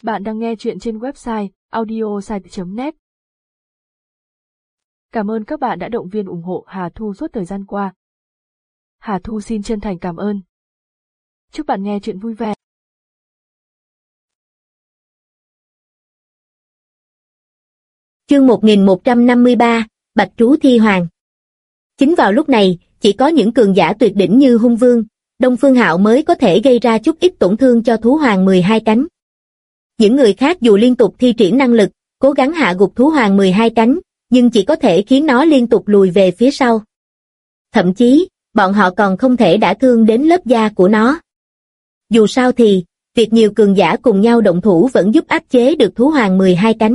Bạn đang nghe chuyện trên website audiosite.net. Cảm ơn các bạn đã động viên ủng hộ Hà Thu suốt thời gian qua. Hà Thu xin chân thành cảm ơn. Chúc bạn nghe chuyện vui vẻ. Chương 1153, Bạch Trú Thi Hoàng. Chính vào lúc này, chỉ có những cường giả tuyệt đỉnh như Hung Vương, Đông Phương Hạo mới có thể gây ra chút ít tổn thương cho thú hoàng 12 cánh. Những người khác dù liên tục thi triển năng lực, cố gắng hạ gục thú hoàng 12 cánh, nhưng chỉ có thể khiến nó liên tục lùi về phía sau. Thậm chí, bọn họ còn không thể đả thương đến lớp da của nó. Dù sao thì, việc nhiều cường giả cùng nhau động thủ vẫn giúp áp chế được thú hoàng 12 cánh.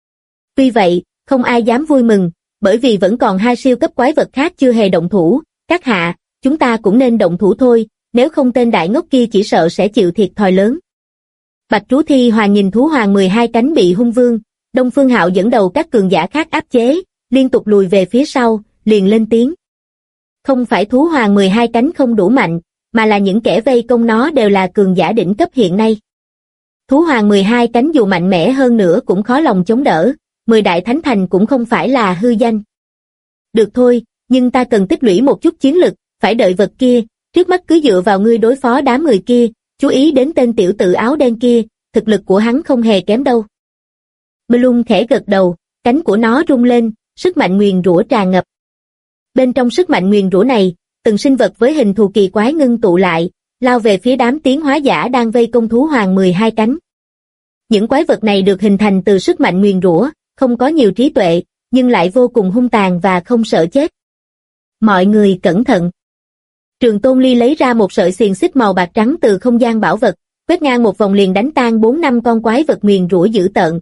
Tuy vậy, không ai dám vui mừng, bởi vì vẫn còn hai siêu cấp quái vật khác chưa hề động thủ. Các hạ, chúng ta cũng nên động thủ thôi, nếu không tên đại ngốc kia chỉ sợ sẽ chịu thiệt thòi lớn. Bạch Trú Thi Hoàng nhìn thú hoàng 12 cánh bị Hung Vương, Đông Phương Hạo dẫn đầu các cường giả khác áp chế, liên tục lùi về phía sau, liền lên tiếng. Không phải thú hoàng 12 cánh không đủ mạnh, mà là những kẻ vây công nó đều là cường giả đỉnh cấp hiện nay. Thú hoàng 12 cánh dù mạnh mẽ hơn nữa cũng khó lòng chống đỡ, 10 đại thánh thành cũng không phải là hư danh. Được thôi, nhưng ta cần tích lũy một chút chiến lực, phải đợi vật kia, trước mắt cứ dựa vào ngươi đối phó đám người kia, chú ý đến tên tiểu tử áo đen kia, thực lực của hắn không hề kém đâu. Bloom khẽ gật đầu, cánh của nó rung lên, sức mạnh nguyền rủa tràn ngập. Bên trong sức mạnh nguyền rủa này, từng sinh vật với hình thù kỳ quái ngưng tụ lại, lao về phía đám tiến hóa giả đang vây công thú hoàng 12 cánh. Những quái vật này được hình thành từ sức mạnh nguyền rủa, không có nhiều trí tuệ, nhưng lại vô cùng hung tàn và không sợ chết. Mọi người cẩn thận. Trường Tôn Ly lấy ra một sợi xiềng xích màu bạc trắng từ không gian bảo vật, quét ngang một vòng liền đánh tan 4-5 con quái vật nguyền rủa dữ tợn.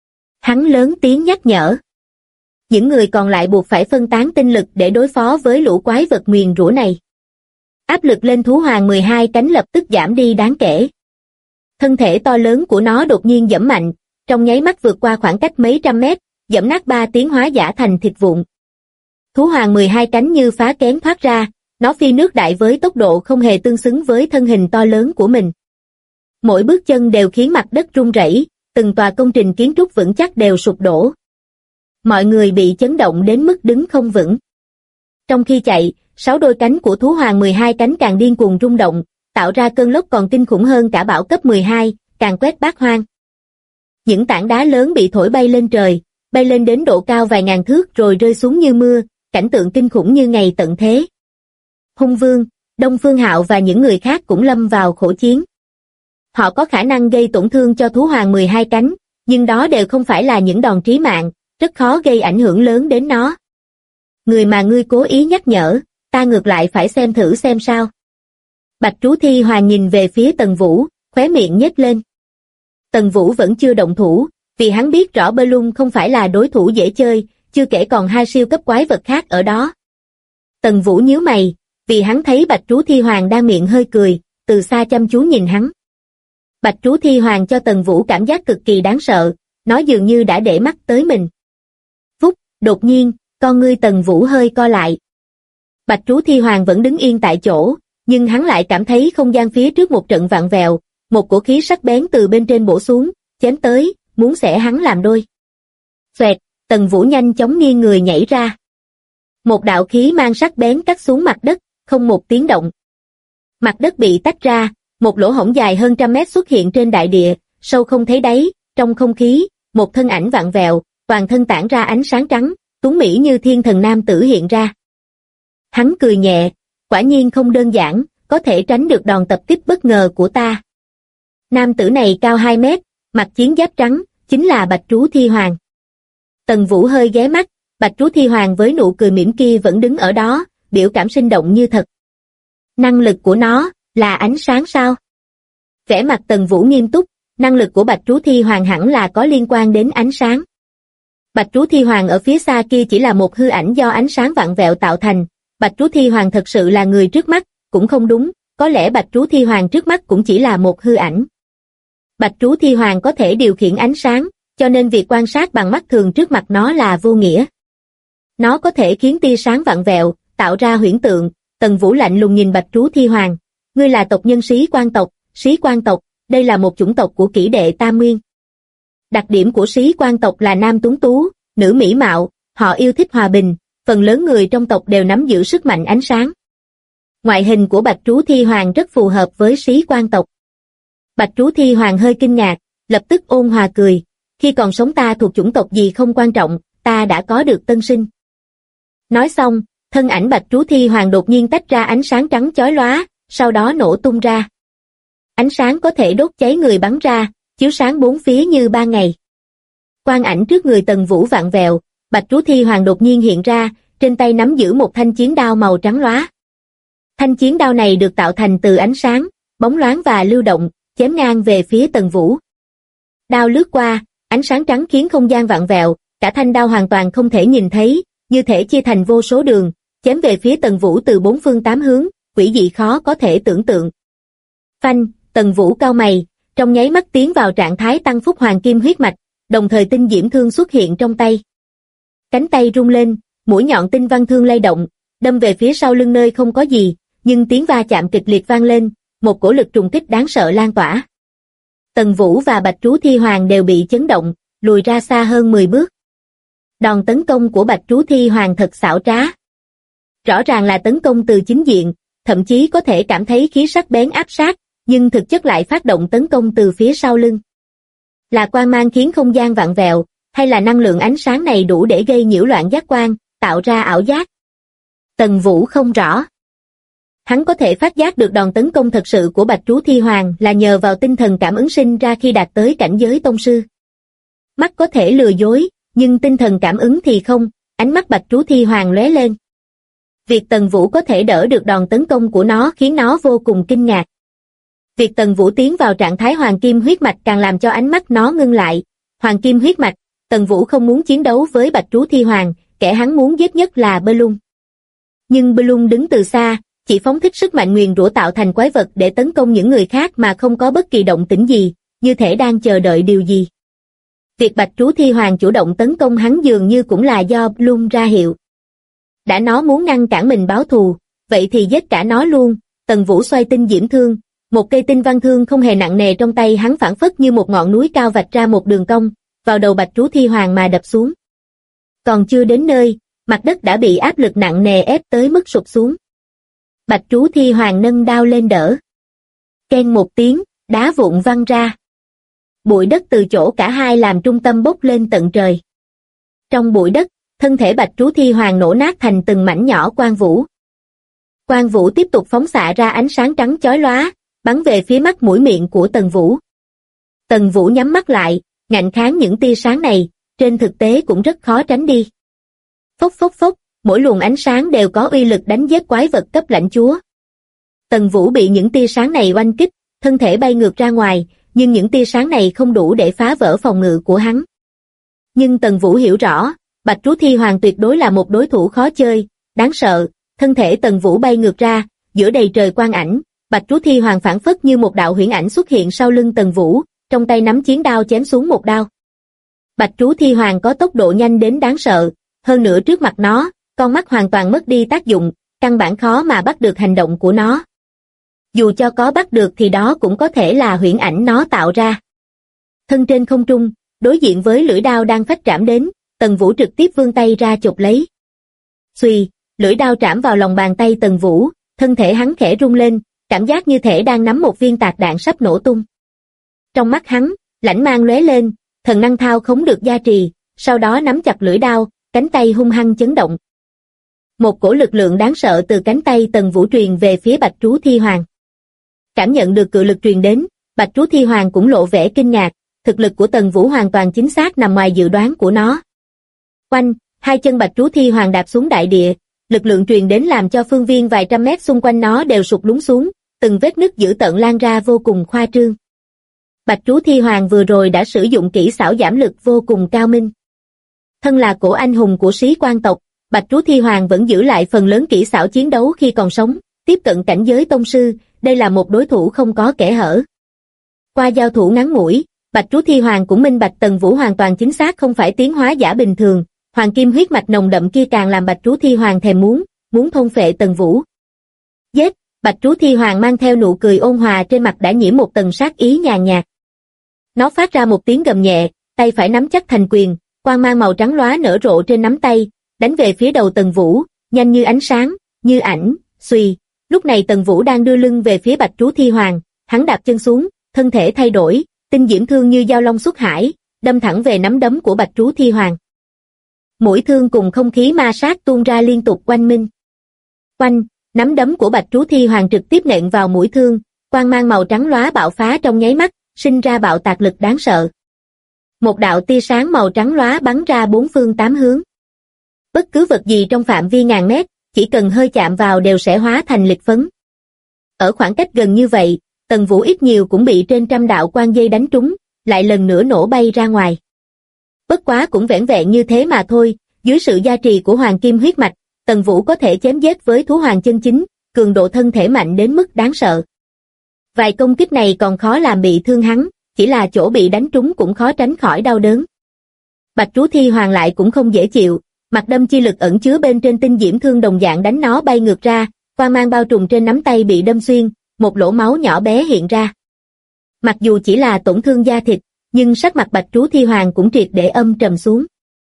Hắn lớn tiếng nhắc nhở. Những người còn lại buộc phải phân tán tinh lực để đối phó với lũ quái vật nguyền rủa này. Áp lực lên thú hoàng 12 cánh lập tức giảm đi đáng kể. Thân thể to lớn của nó đột nhiên giẫm mạnh, trong nháy mắt vượt qua khoảng cách mấy trăm mét, giẫm nát 3 tiến hóa giả thành thịt vụn. Thú hoàng 12 cánh như phá kén thoát ra, nó phi nước đại với tốc độ không hề tương xứng với thân hình to lớn của mình. Mỗi bước chân đều khiến mặt đất rung rẩy, từng tòa công trình kiến trúc vững chắc đều sụp đổ. Mọi người bị chấn động đến mức đứng không vững. Trong khi chạy, 6 đôi cánh của thú hoàng 12 cánh càng điên cuồng rung động, tạo ra cơn lốc còn kinh khủng hơn cả bão cấp 12, càng quét bát hoang. Những tảng đá lớn bị thổi bay lên trời, bay lên đến độ cao vài ngàn thước rồi rơi xuống như mưa, cảnh tượng kinh khủng như ngày tận thế. Hung Vương, Đông Phương Hạo và những người khác cũng lâm vào khổ chiến. Họ có khả năng gây tổn thương cho thú hoàng 12 cánh, nhưng đó đều không phải là những đòn chí mạng, rất khó gây ảnh hưởng lớn đến nó. Người mà ngươi cố ý nhắc nhở, ta ngược lại phải xem thử xem sao. Bạch Trú Thi Hoàng nhìn về phía Tần Vũ, khóe miệng nhếch lên. Tần Vũ vẫn chưa động thủ, vì hắn biết rõ Bloom không phải là đối thủ dễ chơi, chưa kể còn hai siêu cấp quái vật khác ở đó. Tần Vũ nhíu mày, vì hắn thấy Bạch Trú Thi Hoàng đang miệng hơi cười, từ xa chăm chú nhìn hắn. Bạch Trú Thi Hoàng cho Tần Vũ cảm giác cực kỳ đáng sợ, nó dường như đã để mắt tới mình. Phúc, đột nhiên, con ngươi Tần Vũ hơi co lại. Bạch Trú Thi Hoàng vẫn đứng yên tại chỗ, nhưng hắn lại cảm thấy không gian phía trước một trận vặn vẹo, một cổ khí sắc bén từ bên trên bổ xuống, chém tới, muốn xẻ hắn làm đôi. Xoẹt, Tần Vũ nhanh chóng nghiêng người nhảy ra. Một đạo khí mang sắc bén cắt xuống mặt đất, không một tiếng động. Mặt đất bị tách ra, một lỗ hổng dài hơn trăm mét xuất hiện trên đại địa, sâu không thấy đáy, trong không khí, một thân ảnh vặn vẹo, toàn thân tản ra ánh sáng trắng, tuấn mỹ như thiên thần nam tử hiện ra. Hắn cười nhẹ, quả nhiên không đơn giản, có thể tránh được đòn tập kích bất ngờ của ta. Nam tử này cao 2 mét, mặc chiến giáp trắng, chính là Bạch Trú Thi Hoàng. Tần Vũ hơi ghé mắt, Bạch Trú Thi Hoàng với nụ cười mỉm kia vẫn đứng ở đó, biểu cảm sinh động như thật. Năng lực của nó, là ánh sáng sao? Vẻ mặt Tần Vũ nghiêm túc, năng lực của Bạch Trú Thi Hoàng hẳn là có liên quan đến ánh sáng. Bạch Trú Thi Hoàng ở phía xa kia chỉ là một hư ảnh do ánh sáng vặn vẹo tạo thành, Bạch Trú Thi Hoàng thật sự là người trước mắt, cũng không đúng, có lẽ Bạch Trú Thi Hoàng trước mắt cũng chỉ là một hư ảnh. Bạch Trú Thi Hoàng có thể điều khiển ánh sáng, cho nên việc quan sát bằng mắt thường trước mặt nó là vô nghĩa. Nó có thể khiến tia sáng vặn vẹo, tạo ra huyễn tượng. Tần Vũ lạnh lùng nhìn Bạch Trú Thi Hoàng. Ngươi là tộc nhân Sĩ Quan tộc, đây là một chủng tộc của Kỷ Đệ Tam Nguyên. Đặc điểm của sĩ quan tộc là nam tuấn tú, nữ mỹ mạo, họ yêu thích hòa bình, phần lớn người trong tộc đều nắm giữ sức mạnh ánh sáng. Ngoại hình của Bạch Trú Thi Hoàng rất phù hợp với sĩ quan tộc. Bạch Trú Thi Hoàng hơi kinh ngạc, lập tức ôn hòa cười, khi còn sống ta thuộc chủng tộc gì không quan trọng, ta đã có được tân sinh. Nói xong, thân ảnh Bạch Trú Thi Hoàng đột nhiên tách ra ánh sáng trắng chói lóa, sau đó nổ tung ra. Ánh sáng có thể đốt cháy người bắn ra, chiếu sáng bốn phía như ban ngày. Quang ảnh trước người Tần Vũ vặn vẹo, Bạch Trú Thi Hoàng đột nhiên hiện ra, trên tay nắm giữ một thanh chiến đao màu trắng lóa. Thanh chiến đao này được tạo thành từ ánh sáng, bóng loáng và lưu động, chém ngang về phía Tần Vũ. Đao lướt qua, ánh sáng trắng khiến không gian vặn vẹo, cả thanh đao hoàn toàn không thể nhìn thấy, như thể chia thành vô số đường, chém về phía Tần Vũ từ bốn phương tám hướng, quỷ dị khó có thể tưởng tượng. Phanh, Tần Vũ cau mày, trong nháy mắt tiến vào trạng thái tăng phúc hoàng kim huyết mạch, đồng thời tinh diễm thương xuất hiện trong tay. Cánh tay rung lên, mũi nhọn tinh văn thương lay động, đâm về phía sau lưng nơi không có gì, nhưng tiếng va chạm kịch liệt vang lên, một cổ lực trùng kích đáng sợ lan tỏa. Tần Vũ và Bạch Trú Thi Hoàng đều bị chấn động, lùi ra xa hơn 10 bước. Đòn tấn công của Bạch Trú Thi Hoàng thật xảo trá. Rõ ràng là tấn công từ chính diện, thậm chí có thể cảm thấy khí sắc bén áp sát, nhưng thực chất lại phát động tấn công từ phía sau lưng. Là quang mang khiến không gian vặn vẹo, hay là năng lượng ánh sáng này đủ để gây nhiễu loạn giác quan, tạo ra ảo giác? Tần Vũ không rõ. Hắn có thể phát giác được đòn tấn công thật sự của Bạch Trú Thi Hoàng là nhờ vào tinh thần cảm ứng sinh ra khi đạt tới cảnh giới tông sư. Mắt có thể lừa dối, nhưng tinh thần cảm ứng thì không, ánh mắt Bạch Trú Thi Hoàng lóe lên. Việc Tần Vũ có thể đỡ được đòn tấn công của nó khiến nó vô cùng kinh ngạc. Việc Tần Vũ tiến vào trạng thái hoàng kim huyết mạch càng làm cho ánh mắt nó ngưng lại. Hoàng kim huyết mạch, Tần Vũ không muốn chiến đấu với Bạch Trú Thi Hoàng, kẻ hắn muốn giết nhất là Belung. Nhưng Belung đứng từ xa, chỉ phóng thích sức mạnh nguyền rủa tạo thành quái vật để tấn công những người khác mà không có bất kỳ động tĩnh gì, như thể đang chờ đợi điều gì. Việc Bạch Trú Thi Hoàng chủ động tấn công hắn dường như cũng là do Belung ra hiệu. Đã nó muốn ngăn cản mình báo thù, vậy thì giết cả nó luôn. Tần Vũ xoay tinh diễm thương, một cây tinh văn thương không hề nặng nề trong tay hắn phảng phất như một ngọn núi cao vạch ra một đường cong, vào đầu Bạch Trú Thi Hoàng mà đập xuống. Còn chưa đến nơi, mặt đất đã bị áp lực nặng nề ép tới mức sụp xuống. Bạch Trú Thi Hoàng nâng đao lên đỡ. Keng một tiếng, đá vụn văng ra. Bụi đất từ chỗ cả hai làm trung tâm bốc lên tận trời. Trong bụi đất, thân thể Bạch Trú Thi Hoàng nổ nát thành từng mảnh nhỏ quang vũ. Quang vũ tiếp tục phóng xạ ra ánh sáng trắng chói lóa, bắn về phía mắt mũi miệng của Tần Vũ. Tần Vũ nhắm mắt lại, ngạnh kháng những tia sáng này, trên thực tế cũng rất khó tránh đi. Phốc phốc phốc, mỗi luồng ánh sáng đều có uy lực đánh giết quái vật cấp lãnh chúa. Tần Vũ bị những tia sáng này oanh kích, thân thể bay ngược ra ngoài, nhưng những tia sáng này không đủ để phá vỡ phòng ngự của hắn. Nhưng Tần Vũ hiểu rõ, Bạch Trú Thi Hoàng tuyệt đối là một đối thủ khó chơi, đáng sợ. Thân thể Tần Vũ bay ngược ra, giữa đầy trời quang ảnh, Bạch Trú Thi Hoàng phảng phất như một đạo huyễn ảnh xuất hiện sau lưng Tần Vũ, trong tay nắm chiến đao chém xuống một đao. Bạch Trú Thi Hoàng có tốc độ nhanh đến đáng sợ, hơn nữa trước mặt nó, con mắt hoàn toàn mất đi tác dụng, căn bản khó mà bắt được hành động của nó. Dù cho có bắt được thì đó cũng có thể là huyễn ảnh nó tạo ra. Thân trên không trung, đối diện với lưỡi đao đang phách trảm đến, Tần Vũ trực tiếp vươn tay ra chộp lấy. Xuy, lưỡi đao trảm vào lòng bàn tay Tần Vũ, thân thể hắn khẽ rung lên, cảm giác như thể đang nắm một viên tạc đạn sắp nổ tung. Trong mắt hắn, lãnh mang lóe lên, thần năng thao khống được gia trì, sau đó nắm chặt lưỡi đao, cánh tay hung hăng chấn động. Một cổ lực lượng đáng sợ từ cánh tay Tần Vũ truyền về phía Bạch Trú Thi Hoàng. Cảm nhận được cự lực truyền đến, Bạch Trú Thi Hoàng cũng lộ vẻ kinh ngạc, thực lực của Tần Vũ hoàn toàn chính xác nằm ngoài dự đoán của nó. Oanh, hai chân Bạch Trú Thi Hoàng đạp xuống đại địa, lực lượng truyền đến làm cho phương viên vài trăm mét xung quanh nó đều sụt lún xuống, từng vết nứt dữ tợn lan ra vô cùng khoa trương. Bạch Trú Thi Hoàng vừa rồi đã sử dụng kỹ xảo giảm lực vô cùng cao minh. Thân là cổ anh hùng của sĩ quan tộc, Bạch Trú Thi Hoàng vẫn giữ lại phần lớn kỹ xảo chiến đấu khi còn sống, tiếp cận cảnh giới tông sư, đây là một đối thủ không có kẽ hở. Qua giao thủ ngắn ngủi, Bạch Trú Thi Hoàng cũng minh bạch Tần Vũ hoàn toàn chính xác không phải tiến hóa giả bình thường, hoàng kim huyết mạch nồng đậm kia càng làm Bạch Trú Thi Hoàng thèm muốn thôn phệ Tần Vũ. Giết, Bạch Trú Thi Hoàng mang theo nụ cười ôn hòa trên mặt đã nhiễm một tầng sát ý nhàn nhạt. Nó phát ra một tiếng gầm nhẹ, tay phải nắm chắc thành quyền, quang mang màu trắng lóa nở rộ trên nắm tay, đánh về phía đầu Tần Vũ, nhanh như ánh sáng, như ảnh, xuy. Lúc này Tần Vũ đang đưa lưng về phía Bạch Trú Thi Hoàng, hắn đạp chân xuống, thân thể thay đổi, tinh diễm thương như dao long xuất hải, đâm thẳng về nắm đấm của Bạch Trú Thi Hoàng. Mũi thương cùng không khí ma sát tuôn ra liên tục oanh minh. Oanh, nắm đấm của Bạch Trú Thi Hoàng trực tiếp nện vào mũi thương, quang mang màu trắng lóa bạo phá trong nháy mắt, sinh ra bạo tạc lực đáng sợ. Một đạo tia sáng màu trắng lóa bắn ra bốn phương tám hướng. Bất cứ vật gì trong phạm vi ngàn mét, chỉ cần hơi chạm vào đều sẽ hóa thành lịch phấn. Ở khoảng cách gần như vậy, Tần Vũ ít nhiều cũng bị trên trăm đạo quang dây đánh trúng, lại lần nữa nổ bay ra ngoài. Bất quá cũng vẻn vẹn như thế mà thôi, dưới sự gia trì của hoàng kim huyết mạch, Tần Vũ có thể chém giết với thú hoàng chân chính, cường độ thân thể mạnh đến mức đáng sợ. Vài công kích này còn khó làm bị thương hắn, chỉ là chỗ bị đánh trúng cũng khó tránh khỏi đau đớn. Bạch Trú Thi Hoàng lại cũng không dễ chịu, mặt đâm chi lực ẩn chứa bên trên tinh diễm thương đồng dạng đánh nó bay ngược ra, quang mang bao trùm trên nắm tay bị đâm xuyên, một lỗ máu nhỏ bé hiện ra. Mặc dù chỉ là tổn thương da thịt, nhưng sắc mặt Bạch Trú Thi Hoàng cũng triệt để âm trầm xuống.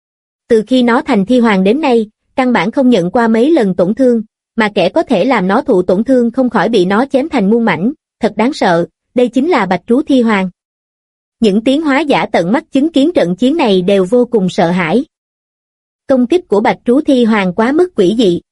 Từ khi nó thành Thi Hoàng đến nay, căn bản không nhận qua mấy lần tổn thương, mà kẻ có thể làm nó thụ tổn thương không khỏi bị nó chém thành muôn mảnh, thật đáng sợ, đây chính là Bạch Trú Thi Hoàng. Những tiến hóa giả tận mắt chứng kiến trận chiến này đều vô cùng sợ hãi. Công kích của Bạch Trú Thi Hoàng quá mức quỷ dị.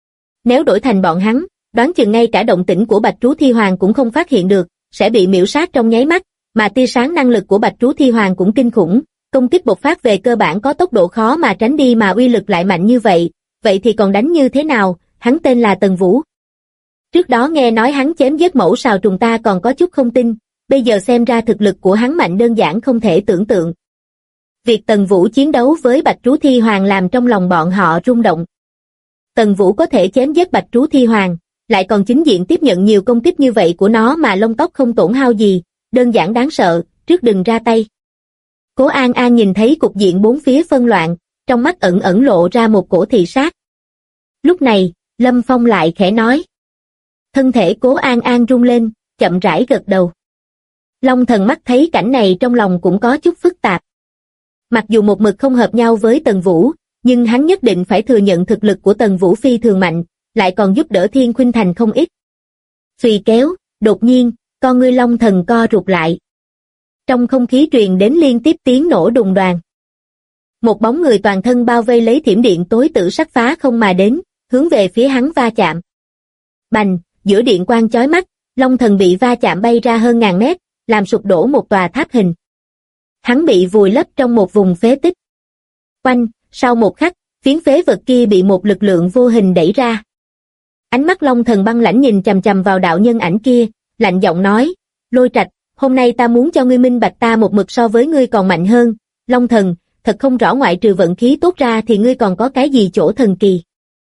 Nếu đổi thành bọn hắn, đoán chừng ngay cả động tĩnh của Bạch Trú Thi Hoàng cũng không phát hiện được, sẽ bị miễu sát trong nháy mắt, mà tia sáng năng lực của Bạch Trú Thi Hoàng cũng kinh khủng, công kích bộc phát về cơ bản có tốc độ khó mà tránh đi mà uy lực lại mạnh như vậy thì còn đánh như thế nào? Hắn tên là Tần Vũ. Trước đó nghe nói hắn chém giết mẫu sào trùng ta còn có chút không tin, bây giờ xem ra thực lực của hắn mạnh đơn giản không thể tưởng tượng. Việc Tần Vũ chiến đấu với Bạch Trú Thi Hoàng làm trong lòng bọn họ rung động. Tần Vũ có thể chém giết Bạch Trú Thi Hoàng, lại còn chính diện tiếp nhận nhiều công kích như vậy của nó mà lông tóc không tổn hao gì, đơn giản đáng sợ, trước đừng ra tay. Cố An An nhìn thấy cục diện bốn phía phân loạn, trong mắt ẩn ẩn lộ ra một cổ thị sát. Lúc này, Lâm Phong lại khẽ nói. Thân thể Cố An An rung lên, chậm rãi gật đầu. Long Thần mắt thấy cảnh này trong lòng cũng có chút phức tạp. Mặc dù một mực không hợp nhau với Tần Vũ, nhưng hắn nhất định phải thừa nhận thực lực của Tần Vũ phi thường mạnh, lại còn giúp đỡ Thiên Khuynh Thành không ít. Xùy kéo, đột nhiên, con ngươi Long Thần co rụt lại. Trong không khí truyền đến liên tiếp tiếng nổ đùng đoàng. Một bóng người toàn thân bao vây lấy thiểm điện tối tử sắc phá không mà đến, hướng về phía hắn va chạm. Bành, giữa điện quang chói mắt, Long Thần bị va chạm bay ra hơn ngàn mét, làm sụp đổ một tòa tháp hình. Hắn bị vùi lấp trong một vùng phế tích. Oanh, sau một khắc, phiến phế vật kia bị một lực lượng vô hình đẩy ra. Ánh mắt Long Thần băng lãnh nhìn chằm chằm vào đạo nhân ảnh kia, lạnh giọng nói, Lôi Trạch, hôm nay ta muốn cho ngươi minh bạch ta một mực so với ngươi còn mạnh hơn. Long Thần, thật không rõ ngoại trừ vận khí tốt ra thì ngươi còn có cái gì chỗ thần kỳ.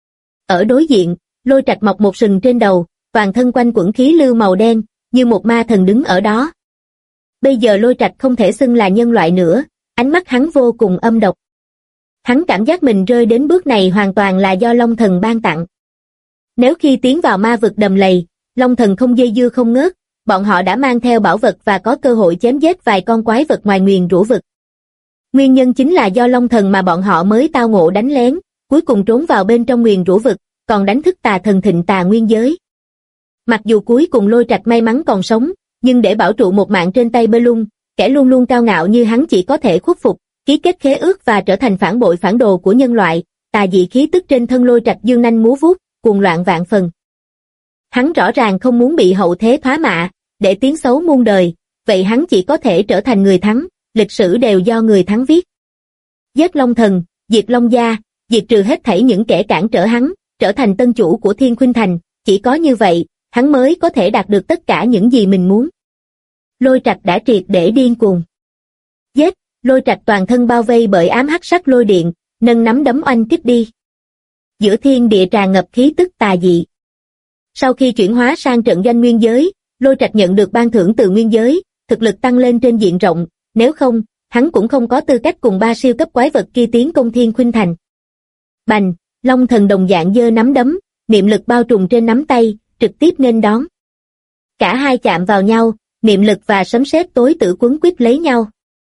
Ở đối diện, Lôi Trạch mọc một sừng trên đầu, toàn thân quanh quẩn khí lưu màu đen, như một ma thần đứng ở đó. Bây giờ Lôi Trạch không thể xưng là nhân loại nữa, ánh mắt hắn vô cùng âm độc. Hắn cảm giác mình rơi đến bước này hoàn toàn là do Long Thần ban tặng. Nếu khi tiến vào ma vực đầm lầy, Long Thần không dây dưa không ngớt, bọn họ đã mang theo bảo vật và có cơ hội chém giết vài con quái vật ngoài nguyền rủa vực. Nguyên nhân chính là do Long Thần mà bọn họ mới tao ngộ đánh lén, cuối cùng trốn vào bên trong nguyền rủa vực, còn đánh thức tà thần thịnh tà nguyên giới. Mặc dù cuối cùng Lôi Trạch may mắn còn sống, nhưng để bảo trụ một mạng trên tay Bơ Lung, kẻ luôn luôn cao ngạo như hắn chỉ có thể khuất phục, ký kết khế ước và trở thành phản bội phản đồ của nhân loại. Tà dị khí tức trên thân Lôi Trạch dương nanh múa vuốt, cuồng loạn vạn phần. Hắn rõ ràng không muốn bị hậu thế thoá mạ, để tiếng xấu muôn đời, vậy hắn chỉ có thể trở thành người thắng, lịch sử đều do người thắng viết. Giết Long Thần, diệt Long gia, diệt trừ hết thảy những kẻ cản trở hắn, trở thành tân chủ của Thiên Khuynh Thành, chỉ có như vậy, hắn mới có thể đạt được tất cả những gì mình muốn. Lôi Trạch đã triệt để điên cuồng. Giết, Lôi Trạch toàn thân bao vây bởi ám hắc sắc lôi điện, nâng nắm đấm oanh kích đi. Giữa thiên địa tràn ngập khí tức tà dị. Sau khi chuyển hóa sang trận doanh nguyên giới, Lôi Trạch nhận được ban thưởng từ nguyên giới, thực lực tăng lên trên diện rộng, nếu không, hắn cũng không có tư cách cùng ba siêu cấp quái vật kia tiến công Thiên Khuynh Thành. Bành, Long Thần đồng dạng giơ nắm đấm, niệm lực bao trùm trên nắm tay, trực tiếp nghênh đón. Cả hai chạm vào nhau, niệm lực và sấm sét tối tử quấn quýt lấy nhau.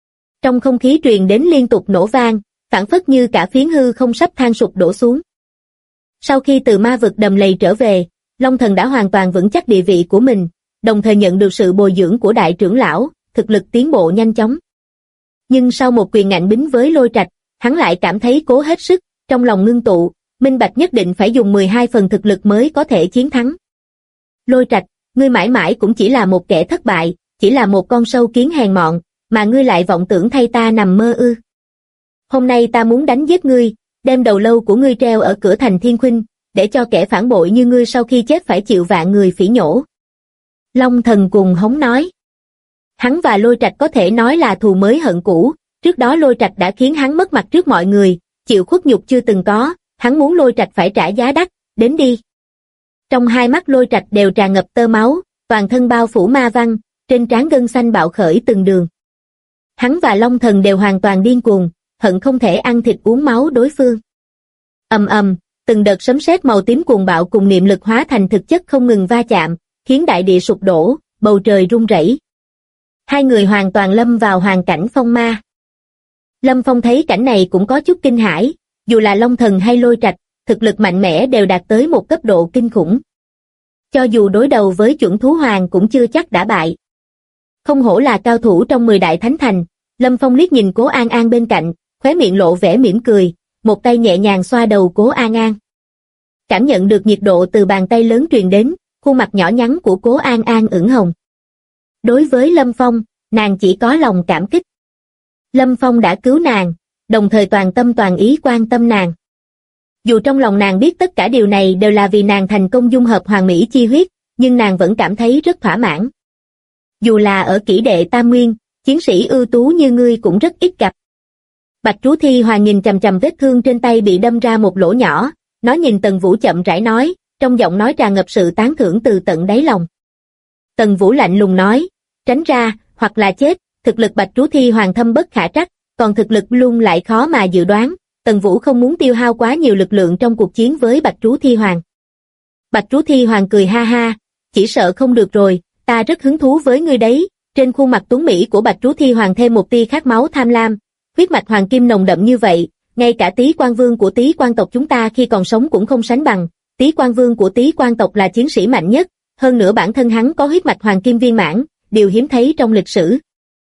Trong không khí truyền đến liên tục nổ vang, phảng phất như cả phiến hư không sắp than sụp đổ xuống. Sau khi từ ma vực đầm lầy trở về, Long Thần đã hoàn toàn vững chắc địa vị của mình, đồng thời nhận được sự bồi dưỡng của đại trưởng lão, thực lực tiến bộ nhanh chóng. Nhưng sau một quyền ngạnh bính với Lôi Trạch, hắn lại cảm thấy cố hết sức, trong lòng ngưng tụ, minh bạch nhất định phải dùng 12 phần thực lực mới có thể chiến thắng. Lôi Trạch, ngươi mãi mãi cũng chỉ là một kẻ thất bại, chỉ là một con sâu kiến hèn mọn, mà ngươi lại vọng tưởng thay ta nằm mơ ư. Hôm nay ta muốn đánh giết ngươi, đem đầu lâu của ngươi treo ở cửa thành Thiên Khuynh, để cho kẻ phản bội như ngươi sau khi chết phải chịu vạn người phỉ nhổ. Long Thần cùng hống nói. Hắn và Lôi Trạch có thể nói là thù mới hận cũ, trước đó Lôi Trạch đã khiến hắn mất mặt trước mọi người, chịu khuất nhục chưa từng có, hắn muốn Lôi Trạch phải trả giá đắt, đến đi. Trong hai mắt Lôi Trạch đều tràn ngập tơ máu, toàn thân bao phủ ma văn, trên trán gân xanh bạo khởi từng đường. Hắn và Long Thần đều hoàn toàn điên cuồng, hận không thể ăn thịt uống máu đối phương. Ầm ầm, từng đợt sấm sét màu tím cuồng bạo cùng niệm lực hóa thành thực chất không ngừng va chạm, khiến đại địa sụp đổ, bầu trời rung rẩy. Hai người hoàn toàn lâm vào hoàn cảnh phong ma. Lâm Phong thấy cảnh này cũng có chút kinh hãi, dù là Long Thần hay Lôi Trạch, thực lực mạnh mẽ đều đạt tới một cấp độ kinh khủng. Cho dù đối đầu với chuẩn thú hoàng cũng chưa chắc đã bại. Không hổ là cao thủ trong 10 đại thánh thành, Lâm Phong liếc nhìn Cố An An bên cạnh, khóe miệng lộ vẻ mỉm cười, một tay nhẹ nhàng xoa đầu Cố An An. Cảm nhận được nhiệt độ từ bàn tay lớn truyền đến, khuôn mặt nhỏ nhắn của Cố An An ửng hồng. Đối với Lâm Phong, nàng chỉ có lòng cảm kích. Lâm Phong đã cứu nàng, đồng thời toàn tâm toàn ý quan tâm nàng. Dù trong lòng nàng biết tất cả điều này đều là vì nàng thành công dung hợp hoàn mỹ chi huyết, nhưng nàng vẫn cảm thấy rất thỏa mãn. Dù là ở kỷ đệ Tam Nguyên, chiến sĩ ưu tú như ngươi cũng rất ít gặp. Bạch Trú Thi Hoàng nhìn chằm chằm vết thương trên tay bị đâm ra một lỗ nhỏ, nó nhìn Tần Vũ chậm rãi nói, trong giọng nói tràn ngập sự tán thưởng từ tận đáy lòng. Tần Vũ lạnh lùng nói, tránh ra, hoặc là chết, thực lực Bạch Trú Thi Hoàng thâm bất khả trắc, còn thực lực luôn lại khó mà dự đoán, Tần Vũ không muốn tiêu hao quá nhiều lực lượng trong cuộc chiến với Bạch Trú Thi Hoàng. Bạch Trú Thi Hoàng cười ha ha, chỉ sợ không được rồi, ta rất hứng thú với ngươi đấy. Trên khuôn mặt tuấn mỹ của Bạch Trú Thi Hoàng thêm một tia khát máu tham lam, huyết mạch hoàng kim nồng đậm như vậy, ngay cả Tý Quan Vương của Tý Quan tộc chúng ta khi còn sống cũng không sánh bằng. Tý Quan Vương của Tý Quan tộc là chiến sĩ mạnh nhất, hơn nữa bản thân hắn có huyết mạch hoàng kim viên mãn, điều hiếm thấy trong lịch sử.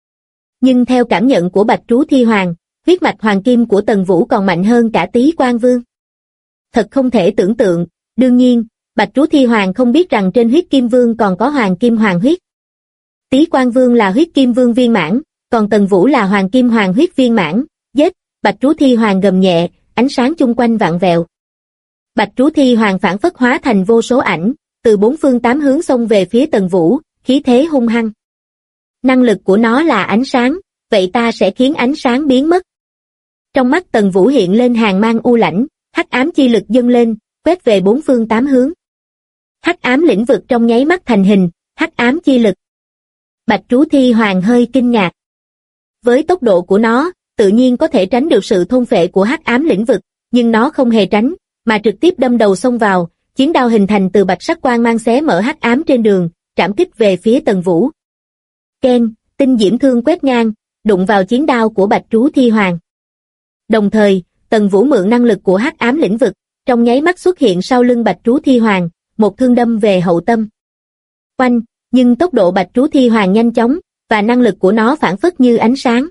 Nhưng theo cảm nhận của Bạch Trú Thi Hoàng, huyết mạch hoàng kim của Tần Vũ còn mạnh hơn cả Tý Quan Vương. Thật không thể tưởng tượng, đương nhiên, Bạch Trú Thi Hoàng không biết rằng trên huyết kim vương còn có hoàng kim hoàng huyết. Tý Quan Vương là huyết kim vương viên mãn, còn Tần Vũ là hoàng kim hoàng huyết viên mãn. Giết! Bạch Trú Thi Hoàng gầm nhẹ, ánh sáng chung quanh vạn vẹo. Bạch Trú Thi Hoàng phản phất hóa thành vô số ảnh, từ bốn phương tám hướng xông về phía Tần Vũ, khí thế hung hăng. Năng lực của nó là ánh sáng, vậy ta sẽ khiến ánh sáng biến mất. Trong mắt Tần Vũ hiện lên hàn mang u lãnh, hắc ám chi lực dâng lên, quét về bốn phương tám hướng. Hắc ám lĩnh vực trong nháy mắt thành hình, hắc ám chi lực. Bạch Trú Thi Hoàng hơi kinh ngạc. Với tốc độ của nó, tự nhiên có thể tránh được sự thôn phệ của hắc ám lĩnh vực, nhưng nó không hề tránh, mà trực tiếp đâm đầu xông vào, chiến đao hình thành từ bạch sắc quang mang xé mở hắc ám trên đường, trảm kích về phía Tần Vũ. Keng, tinh diễm thương quét ngang, đụng vào chiến đao của Bạch Trú Thi Hoàng. Đồng thời, Tần Vũ mượn năng lực của hắc ám lĩnh vực, trong nháy mắt xuất hiện sau lưng Bạch Trú Thi Hoàng, một thương đâm về hậu tâm. Oanh, nhưng tốc độ Bạch Trú Thi Hoàng nhanh chóng, và năng lực của nó phản phất như ánh sáng.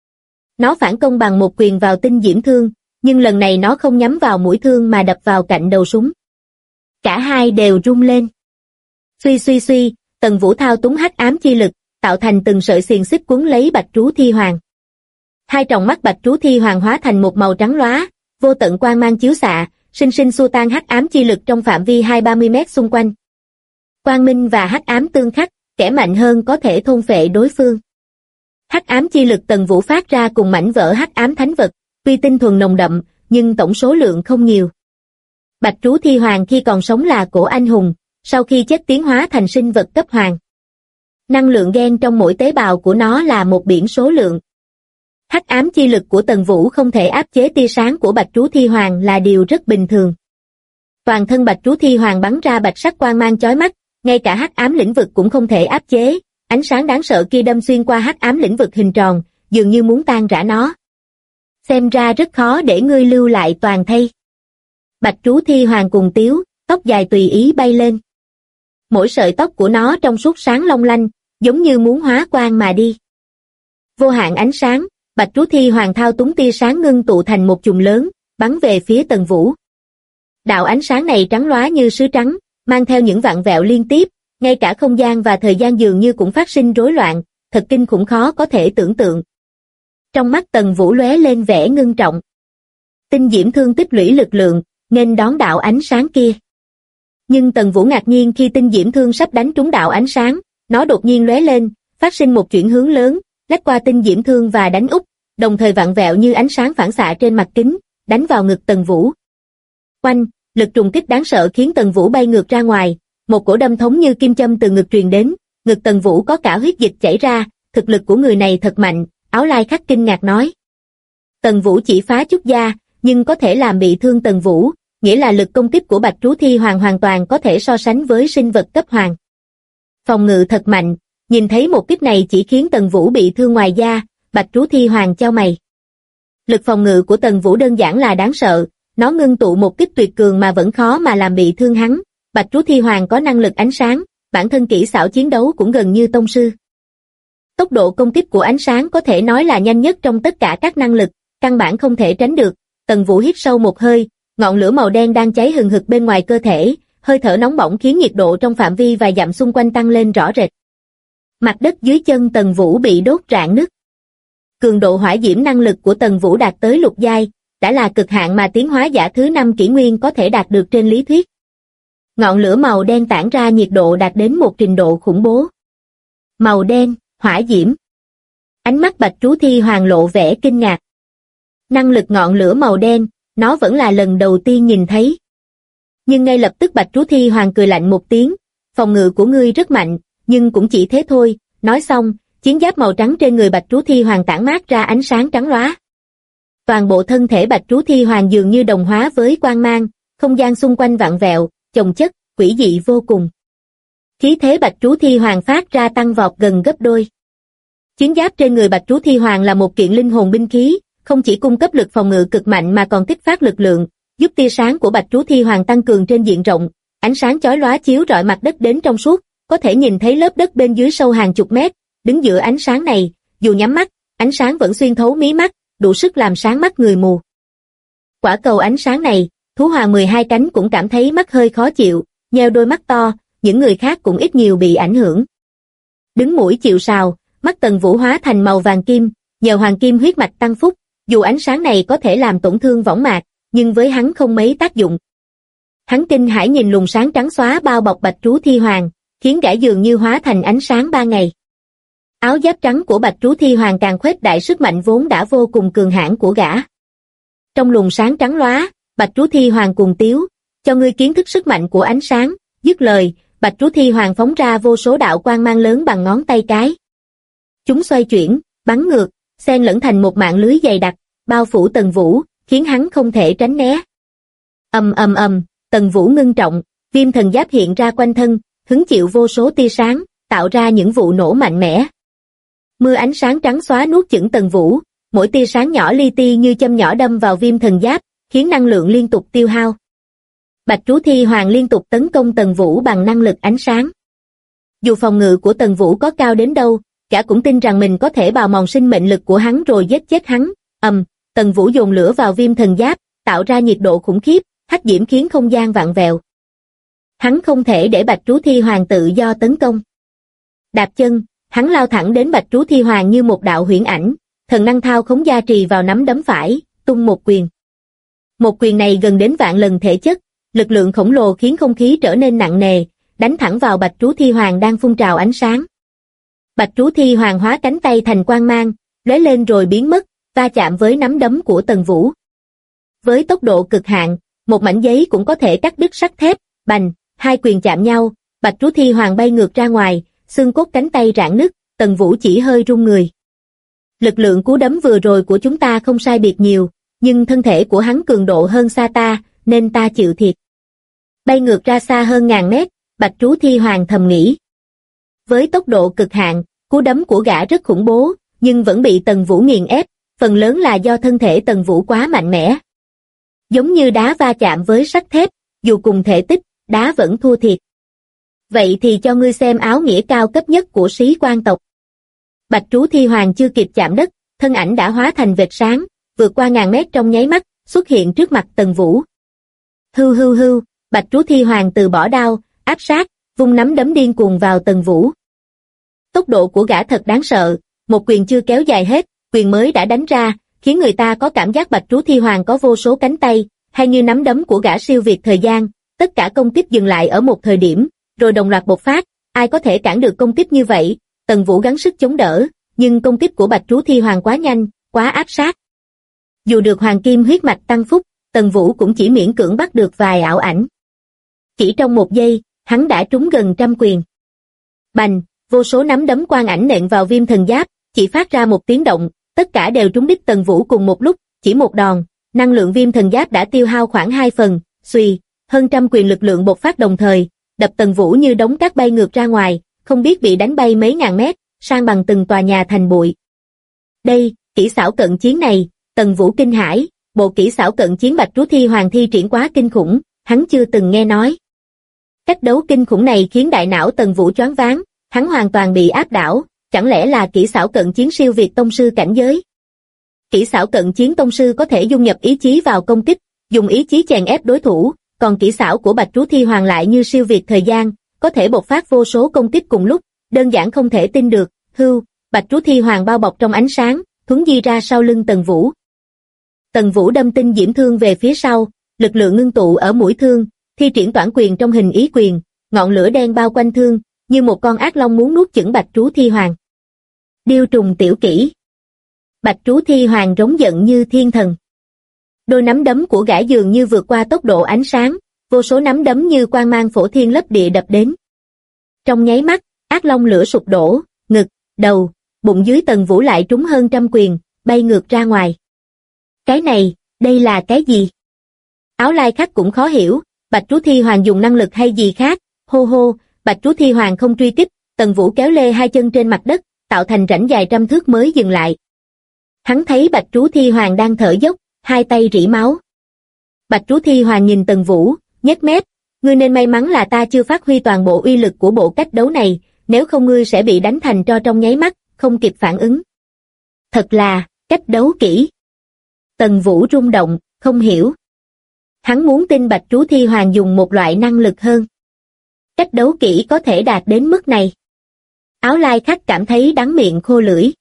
Nó phản công bằng một quyền vào tinh diễm thương, nhưng lần này nó không nhắm vào mũi thương mà đập vào cạnh đầu súng. Cả hai đều rung lên. Suy suy suy, Tần Vũ thao túng hắc ám chi lực, tạo thành từng sợi xiềng xích quấn lấy Bạch Trú Thi Hoàng. Hai tròng mắt Bạch Trú Thi Hoàng hóa thành một màu trắng lóa, vô tận quang mang chiếu xạ, sinh sinh xua tan hắc ám chi lực trong phạm vi 20-30 mét xung quanh. Quang minh và hắc ám tương khắc, kẻ mạnh hơn có thể thôn phệ đối phương. Hắc ám chi lực Tần Vũ phát ra cùng mảnh vỡ hắc ám thánh vật, tuy tinh thuần nồng đậm, nhưng tổng số lượng không nhiều. Bạch Trú Thi Hoàng khi còn sống là cổ anh hùng, sau khi chết tiến hóa thành sinh vật cấp hoàng. Năng lượng gen trong mỗi tế bào của nó là một biển số lượng. Hắc ám chi lực của Tần Vũ không thể áp chế tia sáng của Bạch Trú Thi Hoàng là điều rất bình thường. Toàn thân Bạch Trú Thi Hoàng bắn ra bạch sắc quang mang chói mắt, ngay cả hắc ám lĩnh vực cũng không thể áp chế, ánh sáng đáng sợ kia đâm xuyên qua hắc ám lĩnh vực hình tròn, dường như muốn tan rã nó. Xem ra rất khó để ngươi lưu lại toàn thây. Bạch Trú Thi Hoàng cùng tiếu, tóc dài tùy ý bay lên. Mỗi sợi tóc của nó trong suốt sáng long lanh, giống như muốn hóa quang mà đi. Vô hạn ánh sáng, Bạch Trú Thi Hoàng thao túng tia sáng ngưng tụ thành một chùm lớn, bắn về phía Tần Vũ. Đạo ánh sáng này trắng lóa như sứ trắng, mang theo những vặn vẹo liên tiếp, ngay cả không gian và thời gian dường như cũng phát sinh rối loạn, thật kinh khủng khó có thể tưởng tượng. Trong mắt Tần Vũ lóe lên vẻ ngưng trọng. Tinh diễm thương tích lũy lực lượng, nên đón đạo ánh sáng kia. Nhưng Tần Vũ ngạc nhiên khi tinh diễm thương sắp đánh trúng đạo ánh sáng, nó đột nhiên lóe lên, phát sinh một chuyển hướng lớn, lách qua tinh diễm thương và đánh úp, đồng thời vặn vẹo như ánh sáng phản xạ trên mặt kính, đánh vào ngực Tần Vũ. Oanh, lực trùng kích đáng sợ khiến Tần Vũ bay ngược ra ngoài, một cổ đâm thống như kim châm từ ngực truyền đến, ngực Tần Vũ có cả huyết dịch chảy ra, thực lực của người này thật mạnh, Áo Lai Khắc kinh ngạc nói. Tần Vũ chỉ phá chút da, nhưng có thể làm bị thương Tần Vũ, nghĩa là lực công kích của Bạch Trú Thi Hoàng hoàn toàn có thể so sánh với sinh vật cấp hoàng. Phòng ngự thật mạnh, nhìn thấy một kích này chỉ khiến Tần Vũ bị thương ngoài da, Bạch Trú Thi Hoàng chau mày. Lực phòng ngự của Tần Vũ đơn giản là đáng sợ, nó ngưng tụ một kích tuyệt cường mà vẫn khó mà làm bị thương hắn. Bạch Trú Thi Hoàng có năng lực ánh sáng, bản thân kỹ xảo chiến đấu cũng gần như tông sư. Tốc độ công kích của ánh sáng có thể nói là nhanh nhất trong tất cả các năng lực, căn bản không thể tránh được. Tần Vũ hít sâu một hơi, ngọn lửa màu đen đang cháy hừng hực bên ngoài cơ thể, hơi thở nóng bỏng khiến nhiệt độ trong phạm vi vài dặm xung quanh tăng lên rõ rệt. Mặt đất dưới chân Tần Vũ bị đốt rạn nứt. Cường độ hỏa diễm năng lực của Tần Vũ đạt tới lục giai, đã là cực hạn mà tiến hóa giả thứ 5 kỷ nguyên có thể đạt được trên lý thuyết. Ngọn lửa màu đen tản ra nhiệt độ đạt đến một trình độ khủng bố. Màu đen, hỏa diễm. Ánh mắt Bạch Trú Thi Hoàng lộ vẻ kinh ngạc. Năng lực ngọn lửa màu đen, nó vẫn là lần đầu tiên nhìn thấy. Nhưng ngay lập tức Bạch Trú Thi Hoàng cười lạnh một tiếng, phòng ngự của ngươi rất mạnh, nhưng cũng chỉ thế thôi. Nói xong, chiến giáp màu trắng trên người Bạch Trú Thi Hoàng tản mát ra ánh sáng trắng lóa. Toàn bộ thân thể Bạch Trú Thi Hoàng dường như đồng hóa với quang mang, không gian xung quanh vặn vẹo, chồng chất, quỷ dị vô cùng. Khí thế Bạch Trú Thi Hoàng phát ra tăng vọt gần gấp đôi. Chiến giáp trên người Bạch Trú Thi Hoàng là một kiện linh hồn binh khí, không chỉ cung cấp lực phòng ngự cực mạnh mà còn kích phát lực lượng, giúp tia sáng của Bạch Trú Thi Hoàng tăng cường trên diện rộng, ánh sáng chói lóa chiếu rọi mặt đất đến trong suốt, có thể nhìn thấy lớp đất bên dưới sâu hàng chục mét, đứng giữa ánh sáng này, dù nhắm mắt, ánh sáng vẫn xuyên thấu mí mắt, đủ sức làm sáng mắt người mù. Quả cầu ánh sáng này, thú hoàng 12 cánh cũng cảm thấy mắt hơi khó chịu, nheo đôi mắt to, những người khác cũng ít nhiều bị ảnh hưởng. Đứng mũi chịu sào, mắt Tần Vũ hóa thành màu vàng kim, nhờ hoàng kim huyết mạch tăng phúc, dù ánh sáng này có thể làm tổn thương võng mạc, nhưng với hắn không mấy tác dụng. Hắn kinh hãi nhìn luồng sáng trắng xóa bao bọc Bạch Trú Thi Hoàng, khiến gã dường như hóa thành ánh sáng ban ngày. Áo giáp trắng của Bạch Trú Thi Hoàng càng khuếch đại sức mạnh vốn đã vô cùng cường hãn của gã. Trong luồng sáng trắng lóa, Bạch Trú Thi Hoàng cuồng tiếu, cho ngươi kiến thức sức mạnh của ánh sáng, dứt lời, Bạch Trú Thi Hoàng phóng ra vô số đạo quang mang lớn bằng ngón tay cái. Chúng xoay chuyển, bắn ngược, xen lẫn thành một mạng lưới dày đặc, bao phủ Tần Vũ, khiến hắn không thể tránh né. Ầm ầm ầm, Tần Vũ ngưng trọng, viêm thần giáp hiện ra quanh thân, hứng chịu vô số tia sáng, tạo ra những vụ nổ mạnh mẽ. Mưa ánh sáng trắng xóa nuốt chửng Tần Vũ, mỗi tia sáng nhỏ li ti như châm nhỏ đâm vào viêm thần giáp, khiến năng lượng liên tục tiêu hao. Bạch Trú Thi Hoàng liên tục tấn công Tần Vũ bằng năng lực ánh sáng. Dù phòng ngự của Tần Vũ có cao đến đâu, gã cũng tin rằng mình có thể bào mòn sinh mệnh lực của hắn rồi giết chết hắn. Tần Vũ dồn lửa vào viêm thần giáp, tạo ra nhiệt độ khủng khiếp, hắc diễm khiến không gian vặn vẹo. Hắn không thể để Bạch Trú Thi Hoàng tự do tấn công. Đạp chân, hắn lao thẳng đến Bạch Trú Thi Hoàng như một đạo huyễn ảnh, thần năng thao khống gia trì vào nắm đấm phải, tung một quyền. Một quyền này gần đến vạn lần thể chất, lực lượng khổng lồ khiến không khí trở nên nặng nề, đánh thẳng vào Bạch Trú Thi Hoàng đang phun trào ánh sáng. Bạch Trú Thi Hoàng hóa cánh tay thành quang mang, lóe lên rồi biến mất, va chạm với nắm đấm của Tần Vũ. Với tốc độ cực hạn, một mảnh giấy cũng có thể cắt đứt sắt thép, bành, hai quyền chạm nhau, Bạch Trú Thi Hoàng bay ngược ra ngoài, xương cốt cánh tay rạn nứt, Tần Vũ chỉ hơi run người. Lực lượng cú đấm vừa rồi của chúng ta không sai biệt nhiều, nhưng thân thể của hắn cường độ hơn xa ta, nên ta chịu thiệt. Bay ngược ra xa hơn ngàn mét, Bạch Trú Thi Hoàng thầm nghĩ. Với tốc độ cực hạn, cú đấm của gã rất khủng bố, nhưng vẫn bị Tần Vũ nghiền ép, phần lớn là do thân thể Tần Vũ quá mạnh mẽ. Giống như đá va chạm với sắt thép, dù cùng thể tích, đá vẫn thua thiệt. Vậy thì cho ngươi xem áo nghĩa cao cấp nhất của Sĩ Quan tộc. Bạch Trú Thi Hoàng chưa kịp chạm đất, thân ảnh đã hóa thành vệt sáng, vượt qua ngàn mét trong nháy mắt, xuất hiện trước mặt Tần Vũ. Hưu hưu hưu, Bạch Trú Thi Hoàng từ bỏ đao, áp sát, vung nắm đấm điên cuồng vào Tần Vũ. Tốc độ của gã thật đáng sợ, một quyền chưa kéo dài hết, quyền mới đã đánh ra, khiến người ta có cảm giác Bạch Trú Thi Hoàng có vô số cánh tay, hay như nắm đấm của gã siêu việt thời gian, tất cả công kích dừng lại ở một thời điểm, rồi đồng loạt bộc phát, ai có thể cản được công kích như vậy? Tần Vũ gắng sức chống đỡ, nhưng công kích của Bạch Trú Thi Hoàng quá nhanh, quá áp sát. Dù được hoàng kim huyết mạch tăng phúc, Tần Vũ cũng chỉ miễn cưỡng bắt được vài ảo ảnh. Chỉ trong một giây, hắn đã trúng gần trăm quyền. Bành, vô số nắm đấm quang ảnh nện vào Viêm Thần Giáp, chỉ phát ra một tiếng động, tất cả đều trúng đích Tần Vũ cùng một lúc, chỉ một đòn, năng lượng Viêm Thần Giáp đã tiêu hao khoảng 2 phần, xuy, hơn trăm quyền lực lượng bộc phát đồng thời, đập Tần Vũ như đống cát bay ngược ra ngoài, không biết bị đánh bay mấy ngàn mét, san bằng từng tòa nhà thành bụi. Đây, kỹ xảo cận chiến này, Tần Vũ kinh hãi, bộ kỹ xảo cận chiến Bạch Trú Thi Hoàng thi triển quá kinh khủng, hắn chưa từng nghe nói. Cách đấu kinh khủng này khiến đại não Tần Vũ choáng váng, hắn hoàn toàn bị áp đảo, chẳng lẽ là kỹ xảo cận chiến siêu việt tông sư cảnh giới? Kỹ xảo cận chiến tông sư có thể dung nhập ý chí vào công kích, dùng ý chí chèn ép đối thủ, còn kỹ xảo của Bạch Trú Thi Hoàng lại như siêu việt thời gian, có thể bộc phát vô số công kích cùng lúc, đơn giản không thể tin được. Hưu, Bạch Trú Thi Hoàng bao bọc trong ánh sáng, thuấn di ra sau lưng Tần Vũ. Tần Vũ đâm tinh diễm thương về phía sau, lực lượng ngưng tụ ở mũi thương, thi triển toản quyền trong hình ý quyền, ngọn lửa đen bao quanh thương, như một con ác long muốn nuốt chửng Bạch Trú Thi Hoàng. Điêu trùng tiểu kỹ. Bạch Trú Thi Hoàng rống giận như thiên thần. Đôi nắm đấm của gã dường như vượt qua tốc độ ánh sáng, vô số nắm đấm như quang mang phổ thiên lấp địa đập đến. Trong nháy mắt, ác long lửa sụp đổ, ngực, đầu, bụng dưới Tần Vũ lại trúng hơn trăm quyền, bay ngược ra ngoài. Cái này, đây là cái gì? Áo Lai Khắc cũng khó hiểu, Bạch Trú Thi Hoàng dùng năng lực hay gì khác, hô hô, Bạch Trú Thi Hoàng không truy kích, Tần Vũ kéo lê hai chân trên mặt đất, tạo thành rãnh dài trăm thước mới dừng lại. Hắn thấy Bạch Trú Thi Hoàng đang thở dốc, hai tay rỉ máu. Bạch Trú Thi Hoàng nhìn Tần Vũ, nhếch mép, ngươi nên may mắn là ta chưa phát huy toàn bộ uy lực của bộ cách đấu này, nếu không ngươi sẽ bị đánh thành tro trong nháy mắt, không kịp phản ứng. Thật là, cách đấu kỹ. Tần Vũ rung động, không hiểu. Hắn muốn tin Bạch Trú Thi Hoàng dùng một loại năng lực hơn. Cách đấu kỹ có thể đạt đến mức này. Áo Lai Khắc cảm thấy đắng miệng khô lưỡi.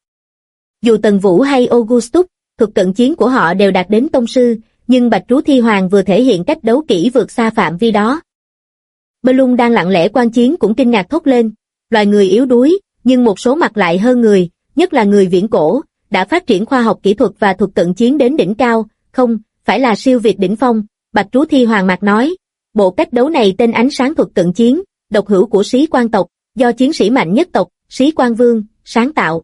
Dù Tần Vũ hay Augustus, thuật cận chiến của họ đều đạt đến tông sư, nhưng Bạch Trú Thi Hoàng vừa thể hiện cách đấu kỹ vượt xa phạm vi đó. Bloom đang lặng lẽ quan chiến cũng kinh ngạc thốt lên, loài người yếu đuối, nhưng một số mặt lại hơn người, nhất là người viễn cổ, đã phát triển khoa học kỹ thuật và thuật cận chiến đến đỉnh cao, không, phải là siêu việt đỉnh phong. Bạch Trú Thi Hoàng mặt nói, bộ cách đấu này tên ánh sáng thuật cận chiến, độc hữu của Sĩ Quan tộc, do chiến sĩ mạnh nhất tộc, Sĩ Quan Vương, sáng tạo.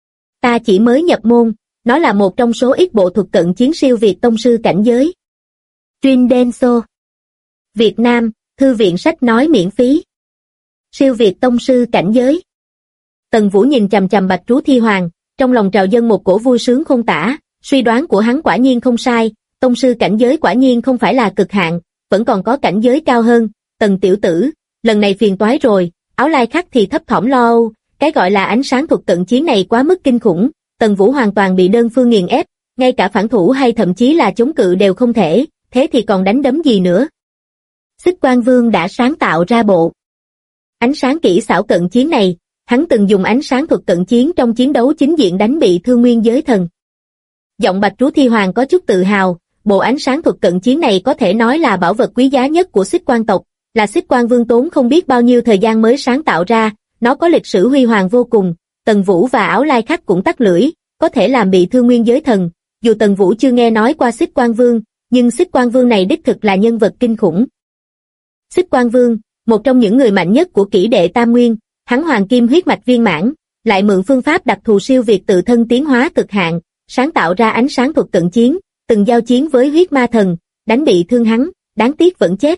Ta chỉ mới nhập môn, nó là một trong số ít bộ thuật cận chiến siêu việt tông sư cảnh giới. Trinh Denso. Việt Nam, Thư viện sách nói miễn phí. Siêu việt tông sư cảnh giới. Tần Vũ nhìn chằm chằm Bạch Trú Thi Hoàng, trong lòng trào dâng một cổ vui sướng không tả, suy đoán của hắn quả nhiên không sai, tông sư cảnh giới quả nhiên không phải là cực hạn, vẫn còn có cảnh giới cao hơn. Tần tiểu tử, lần này phiền toái rồi. Áo Lai Khắc thì thấp thỏm lo âu, cái gọi là ánh sáng thuật cận chiến này quá mức kinh khủng, Tần Vũ hoàn toàn bị đơn phương nghiền ép, ngay cả phản thủ hay thậm chí là chống cự đều không thể, thế thì còn đánh đấm gì nữa. Xích Quan Vương đã sáng tạo ra bộ ánh sáng kỹ xảo cận chiến này, hắn từng dùng ánh sáng thuật cận chiến trong chiến đấu chính diện đánh bị thương nguyên giới thần. Giọng Bạch Trú Thi Hoàng có chút tự hào, bộ ánh sáng thuật cận chiến này có thể nói là bảo vật quý giá nhất của Xích Quan tộc, là Xích Quan Vương tốn không biết bao nhiêu thời gian mới sáng tạo ra, nó có lịch sử huy hoàng vô cùng. Tần Vũ và Áo Lai Khắc cũng tắt lưỡi, có thể làm bị thương nguyên giới thần, dù Tần Vũ chưa nghe nói qua Xích Quan Vương, nhưng Xích Quan Vương này đích thực là nhân vật kinh khủng. Xích Quan Vương, một trong những người mạnh nhất của kỷ đệ Tam Nguyên, hắn hoàng kim huyết mạch viên mãn, lại mượn phương pháp đặc thù siêu việt tự thân tiến hóa cực hạn, sáng tạo ra ánh sáng thuật cận chiến, từng giao chiến với huyết ma thần, đánh bị thương hắn, đáng tiếc vẫn chết.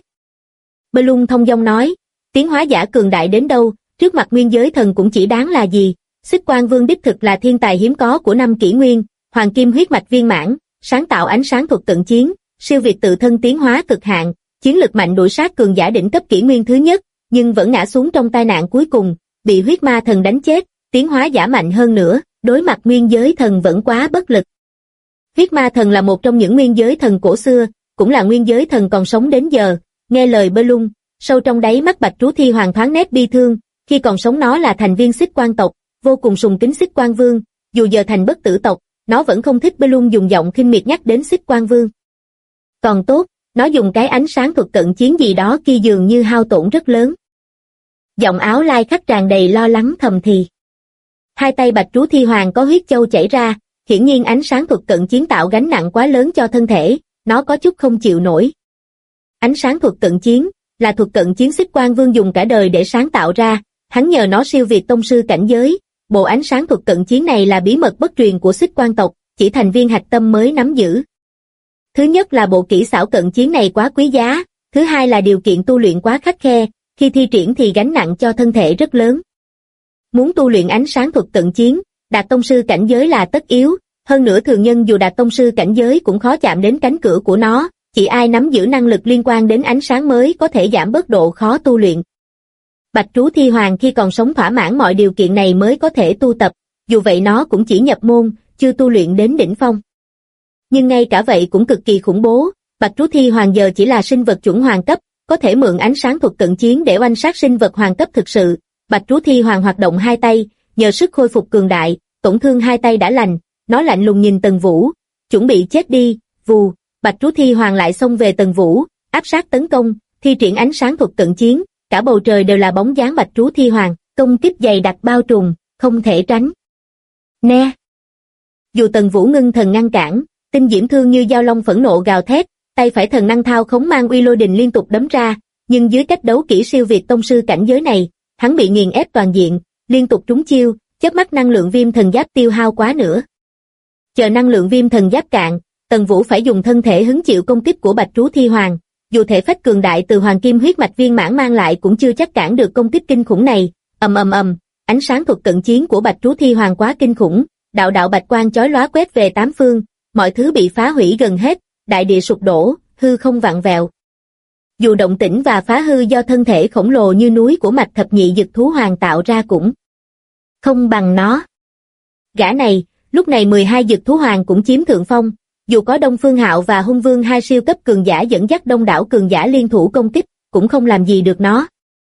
Bloom thông dong nói, tiến hóa giả cường đại đến đâu, trước mặt nguyên giới thần cũng chỉ đáng là gì, Xích Quang Vương đích thực là thiên tài hiếm có của năm kỷ nguyên, hoàng kim huyết mạch viên mãn, sáng tạo ánh sáng thuật cận chiến, siêu việt tự thân tiến hóa cực hạn, chiến lực mạnh đuổi sát cường giả đỉnh cấp kỷ nguyên thứ nhất, nhưng vẫn ngã xuống trong tai nạn cuối cùng, bị huyết ma thần đánh chết, tiến hóa giả mạnh hơn nữa, đối mặt nguyên giới thần vẫn quá bất lực. Huyết ma thần là một trong những nguyên giới thần cổ xưa, cũng là nguyên giới thần còn sống đến giờ, nghe lời Bellung, sâu trong đáy mắt Bạch Trú Thi Hoàng thoáng nét bi thương, khi còn sống nó là thành viên Xích Quang tộc, vô cùng sùng kính Xích Quang Vương, dù giờ thành bất tử tộc, nó vẫn không thích Bellung dùng giọng khinh miệt nhắc đến Xích Quang Vương. Còn tốt, nó dùng cái ánh sáng thuật cận chiến gì đó kia dường như hao tổn rất lớn. Giọng áo lai khách tràn đầy lo lắng thầm thì. Hai tay Bạch Trú Thi Hoàng có huyết châu chảy ra, hiển nhiên ánh sáng thuật cận chiến tạo gánh nặng quá lớn cho thân thể, nó có chút không chịu nổi. Ánh sáng thuật cận chiến là thuật cận chiến Xích Quang Vương dùng cả đời để sáng tạo ra, hắn nhờ nó siêu việt tông sư cảnh giới. Bộ ánh sáng thuật cận chiến này là bí mật bất truyền của Xích Quang tộc, chỉ thành viên hạch tâm mới nắm giữ. Thứ nhất là bộ kỹ xảo cận chiến này quá quý giá, thứ hai là điều kiện tu luyện quá khắt khe, khi thi triển thì gánh nặng cho thân thể rất lớn. Muốn tu luyện ánh sáng thuật cận chiến, đạt tông sư cảnh giới là tất yếu, hơn nữa thường nhân dù đạt tông sư cảnh giới cũng khó chạm đến cánh cửa của nó, chỉ ai nắm giữ năng lực liên quan đến ánh sáng mới có thể giảm bớt độ khó tu luyện. Bạch Trú Thi Hoàng khi còn sống thỏa mãn mọi điều kiện này mới có thể tu tập, dù vậy nó cũng chỉ nhập môn, chưa tu luyện đến đỉnh phong. Nhưng ngay cả vậy cũng cực kỳ khủng bố, Bạch Trú Thi Hoàng giờ chỉ là sinh vật chuẩn hoàng cấp, có thể mượn ánh sáng thuật cận chiến để oanh sát sinh vật hoàng cấp thực sự. Bạch Trú Thi Hoàng hoạt động hai tay, nhờ sức khôi phục cường đại, tổn thương hai tay đã lành, nó lạnh lùng nhìn Tần Vũ, chuẩn bị chết đi, vù, Bạch Trú Thi Hoàng lại xông về Tần Vũ, áp sát tấn công, thi triển ánh sáng thuật cận chiến, cả bầu trời đều là bóng dáng Bạch Trú Thi Hoàng, công kích dày đặc bao trùm, không thể tránh. Nè! Dù Tần Vũ ngưng thần ngăn cản, tinh diễm thương như dao long phẫn nộ gào thét, tay phải thần năng thao khống mang uy lôi đình liên tục đấm ra, nhưng dưới cách đấu kỹ siêu việt tông sư cảnh giới này, hắn bị nghiền ép toàn diện, liên tục trúng chiêu, chớp mắt năng lượng viêm thần giáp tiêu hao quá nữa. Chờ năng lượng viêm thần giáp cạn, Tần Vũ phải dùng thân thể hứng chịu công kích của Bạch Trú Thi Hoàng, dù thể phách cường đại từ hoàng kim huyết mạch viên mãn mang lại cũng chưa chắc cản được công kích kinh khủng này. Ầm ầm ầm, ánh sáng thuật cận chiến của Bạch Trú Thi Hoàng quá kinh khủng, đạo đạo bạch quang chói lóa quét về tám phương, mọi thứ bị phá hủy gần hết, đại địa sụp đổ, hư không vặn vẹo. Dù động tĩnh và phá hư do thân thể khổng lồ như núi của Mạch Thập Nhị Dực Thú Hoàng tạo ra cũng không bằng nó. Gã này, lúc này 12 Dực Thú Hoàng cũng chiếm thượng phong, dù có Đông Phương Hạo và Hung Vương hai siêu cấp cường giả dẫn dắt đông đảo cường giả liên thủ công kích, cũng không làm gì được nó.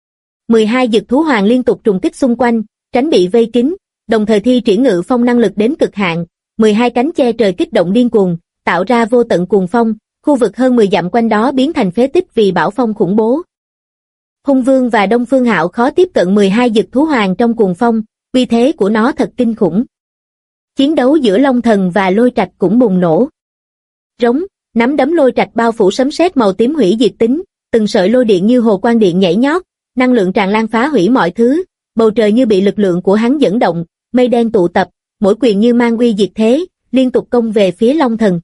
12 Dực Thú Hoàng liên tục trùng kích xung quanh, tránh bị vây kín, đồng thời thi triển ngự phong năng lực đến cực hạn, 12 cánh che trời kích động điên cuồng, tạo ra vô tận cuồng phong, khu vực hơn 10 dặm quanh đó biến thành phế tích vì bão phong khủng bố. Hung Vương và Đông Phương Hạo khó tiếp cận 12 Dực Thú Hoàng trong cuồng phong, uy thế của nó thật kinh khủng. Chiến đấu giữa Long Thần và Lôi Trạch cũng bùng nổ. Rống, nắm đấm Lôi Trạch bao phủ sấm sét màu tím hủy diệt tính, từng sợi lôi điện như hồ quang điện nhảy nhót, năng lượng tràn lan phá hủy mọi thứ, bầu trời như bị lực lượng của hắn dẫn động, mây đen tụ tập, mỗi quyền như mang uy diệt thế, liên tục công về phía Long Thần.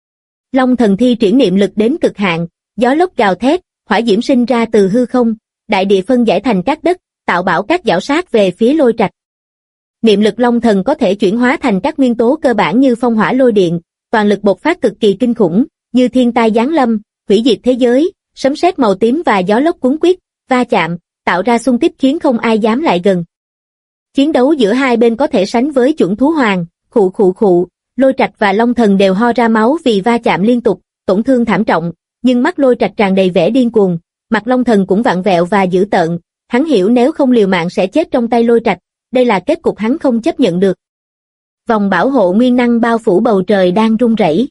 Long Thần thi triển niệm lực đến cực hạn, gió lốc gào thét, hỏa diễm sinh ra từ hư không, đại địa phân giải thành các đất, tạo bão cát giảo sát về phía Lôi Trạch. Niệm lực Long Thần có thể chuyển hóa thành các nguyên tố cơ bản như phong hỏa lôi điện, toàn lực bộc phát cực kỳ kinh khủng, như thiên tai giáng lâm, hủy diệt thế giới, sấm sét màu tím và gió lốc cuốn quýt, va chạm, tạo ra xung kích khiến không ai dám lại gần. Chiến đấu giữa hai bên có thể sánh với chuẩn thú hoàng, khụ, Lôi Trạch và Long Thần đều ho ra máu vì va chạm liên tục, tổn thương thảm trọng, nhưng mắt Lôi Trạch tràn đầy vẻ điên cuồng, mặt Long Thần cũng vặn vẹo và dữ tợn, hắn hiểu nếu không liều mạng sẽ chết trong tay Lôi Trạch, đây là kết cục hắn không chấp nhận được. Vòng bảo hộ nguyên năng bao phủ bầu trời đang rung rẩy.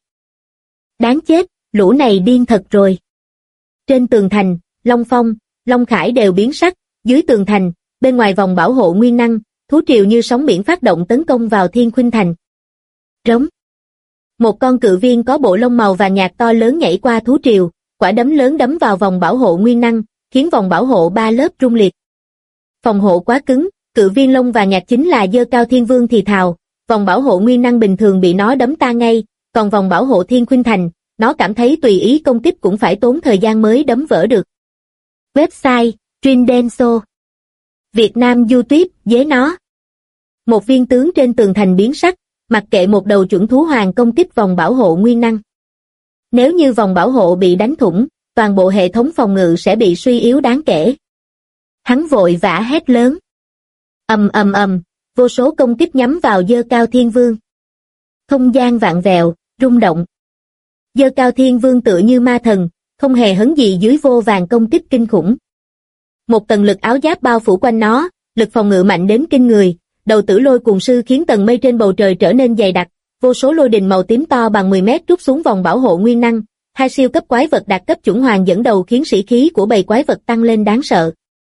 Đáng chết, lũ này điên thật rồi. Trên tường thành, Long Phong, Long Khải đều biến sắc, dưới tường thành, bên ngoài vòng bảo hộ nguyên năng, thú triều như sóng biển phát động tấn công vào Thiên Khuynh Thành. Rống. Một con cự viên có bộ lông màu vàng nhạt to lớn nhảy qua thú triều, quả đấm lớn đấm vào vòng bảo hộ nguyên năng, khiến vòng bảo hộ ba lớp rung liệt. Phòng hộ quá cứng, cự viên lông vàng nhạt chính là Dơ Cao Thiên Vương thì thào, vòng bảo hộ nguyên năng bình thường bị nó đấm tan ngay, còn vòng bảo hộ Thiên Khuynh Thành, nó cảm thấy tùy ý công kích cũng phải tốn thời gian mới đấm vỡ được. Website, Trindenso. Việt Nam YouTube, dế nó. Một viên tướng trên tường thành biến sắc, mặc kệ một đầu chuẩn thú hoàng công kích vòng bảo hộ nguyên năng. Nếu như vòng bảo hộ bị đánh thủng, toàn bộ hệ thống phòng ngự sẽ bị suy yếu đáng kể. Hắn vội vã hét lớn. Ầm ầm ầm, vô số công kích nhắm vào Dơ Cao Thiên Vương. Không gian vạn vẹo, rung động. Dơ Cao Thiên Vương tựa như ma thần, không hề hấn gì dưới vô vàn công kích kinh khủng. Một tầng lực áo giáp bao phủ quanh nó, lực phòng ngự mạnh đến kinh người, đầu tử lôi cuồng sư khiến tầng mây trên bầu trời trở nên dày đặc, vô số lôi đình màu tím to bằng 10 mét trút xuống vòng bảo hộ nguyên năng, hai siêu cấp quái vật đạt cấp chuẩn hoàng dẫn đầu khiến sĩ khí của bầy quái vật tăng lên đáng sợ.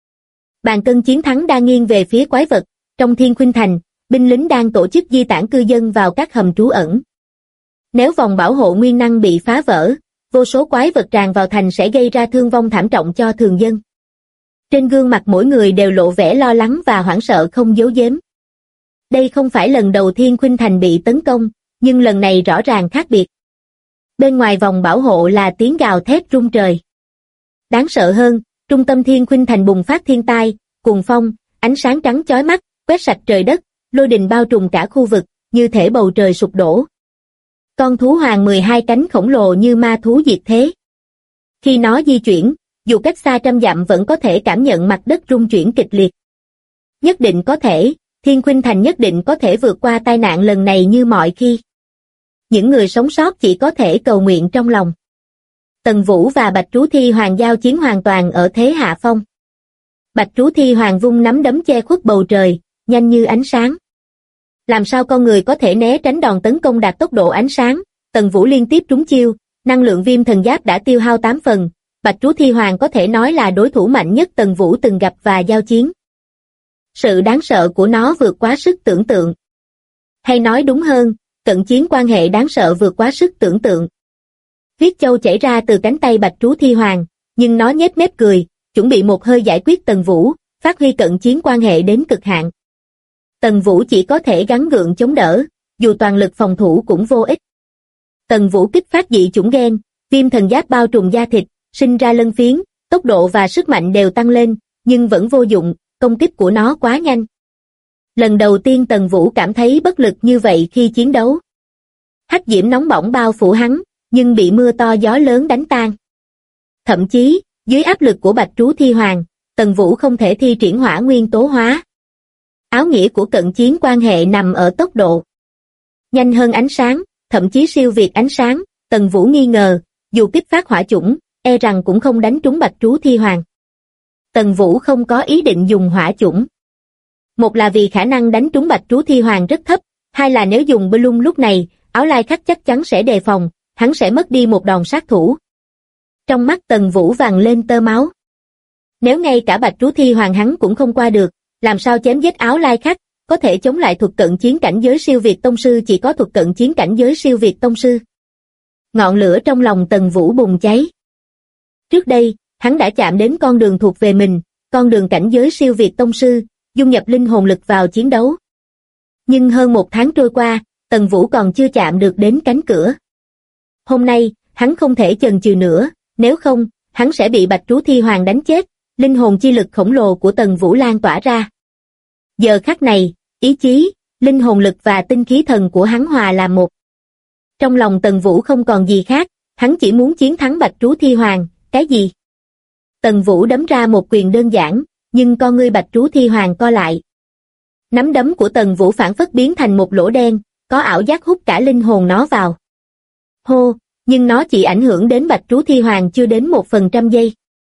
Bàn cân chiến thắng đang nghiêng về phía quái vật, trong Thiên Khuynh Thành, binh lính đang tổ chức di tản cư dân vào các hầm trú ẩn. Nếu vòng bảo hộ nguyên năng bị phá vỡ, vô số quái vật tràn vào thành sẽ gây ra thương vong thảm trọng cho thường dân. Trên gương mặt mỗi người đều lộ vẻ lo lắng và hoảng sợ không giấu giếm. Đây không phải lần đầu Thiên Khuynh Thành bị tấn công, nhưng lần này rõ ràng khác biệt. Bên ngoài vòng bảo hộ là tiếng gào thét rung trời. Đáng sợ hơn, trung tâm Thiên Khuynh Thành bùng phát thiên tai, cuồng phong, ánh sáng trắng chói mắt, quét sạch trời đất, lôi đình bao trùm cả khu vực, như thể bầu trời sụp đổ. Con thú hoàng 12 cánh khổng lồ như ma thú diệt thế. Khi nó di chuyển, dù cách xa trăm dặm vẫn có thể cảm nhận mặt đất rung chuyển kịch liệt. Nhất định có thể, Thiên Khuynh Thành nhất định có thể vượt qua tai nạn lần này như mọi khi. Những người sống sót chỉ có thể cầu nguyện trong lòng. Tần Vũ và Bạch Trú Thi Hoàng giao chiến hoàn toàn ở thế hạ phong. Bạch Trú Thi Hoàng vung nắm đấm che khuất bầu trời, nhanh như ánh sáng. Làm sao con người có thể né tránh đòn tấn công đạt tốc độ ánh sáng? Tần Vũ liên tiếp trúng chiêu, năng lượng viêm thần giáp đã tiêu hao 8 phần. Bạch Trú Thi Hoàng có thể nói là đối thủ mạnh nhất Tần Vũ từng gặp và giao chiến. Sự đáng sợ của nó vượt quá sức tưởng tượng. Hay nói đúng hơn, cận chiến quan hệ đáng sợ vượt quá sức tưởng tượng. Huyết châu chảy ra từ cánh tay Bạch Trú Thi Hoàng, nhưng nó nhếch mép cười, chuẩn bị một hơi giải quyết Tần Vũ, phát huy cận chiến quan hệ đến cực hạn. Tần Vũ chỉ có thể gắng gượng chống đỡ, dù toàn lực phòng thủ cũng vô ích. Tần Vũ kích phát dị chủng gen, viêm thần giáp bao trùm da thịt, sinh ra lân phiến, tốc độ và sức mạnh đều tăng lên, nhưng vẫn vô dụng, công kích của nó quá nhanh. Lần đầu tiên Tần Vũ cảm thấy bất lực như vậy khi chiến đấu. Hắc diễm nóng bỏng bao phủ hắn, nhưng bị mưa to gió lớn đánh tan. Thậm chí, dưới áp lực của Bạch Trú Thi Hoàng, Tần Vũ không thể thi triển hỏa nguyên tố hóa. Áo nghĩa của cận chiến quan hệ nằm ở tốc độ. Nhanh hơn ánh sáng, thậm chí siêu việt ánh sáng, Tần Vũ nghi ngờ, dù kích phát hỏa chủng, e rằng cũng không đánh trúng Bạch Trú Thi Hoàng. Tần Vũ không có ý định dùng hỏa chủng. Một là vì khả năng đánh trúng Bạch Trú Thi Hoàng rất thấp, hai là nếu dùng Bloom lúc này, Áo Lai Khắc chắc chắn sẽ đề phòng, hắn sẽ mất đi một đòn sát thủ. Trong mắt Tần Vũ vằn lên tơ máu. Nếu ngay cả Bạch Trú Thi Hoàng hắn cũng không qua được, làm sao chém giết Áo Lai Khắc, có thể chống lại thuật cận chiến cảnh giới siêu việt tông sư chỉ có thuật cận chiến cảnh giới siêu việt tông sư. Ngọn lửa trong lòng Tần Vũ bùng cháy. Trước đây, hắn đã chạm đến con đường thuộc về mình, con đường cảnh giới siêu việt tông sư, dung nhập linh hồn lực vào chiến đấu. Nhưng hơn một tháng trôi qua, Tần Vũ còn chưa chạm được đến cánh cửa. Hôm nay, hắn không thể chần chừ nữa, nếu không, hắn sẽ bị Bạch Trú Thi Hoàng đánh chết, linh hồn chi lực khổng lồ của Tần Vũ lan tỏa ra. Giờ khắc này, ý chí, linh hồn lực và tinh khí thần của hắn hòa làm một. Trong lòng Tần Vũ không còn gì khác, hắn chỉ muốn chiến thắng Bạch Trú Thi Hoàng, cái gì? Tần Vũ đấm ra một quyền đơn giản, nhưng con ngươi Bạch Trú Thi Hoàng co lại. Nắm đấm của Tần Vũ phản phất biến thành một lỗ đen, có ảo giác hút cả linh hồn nó vào. Hô, nhưng nó chỉ ảnh hưởng đến Bạch Trú Thi Hoàng chưa đến 1% giây.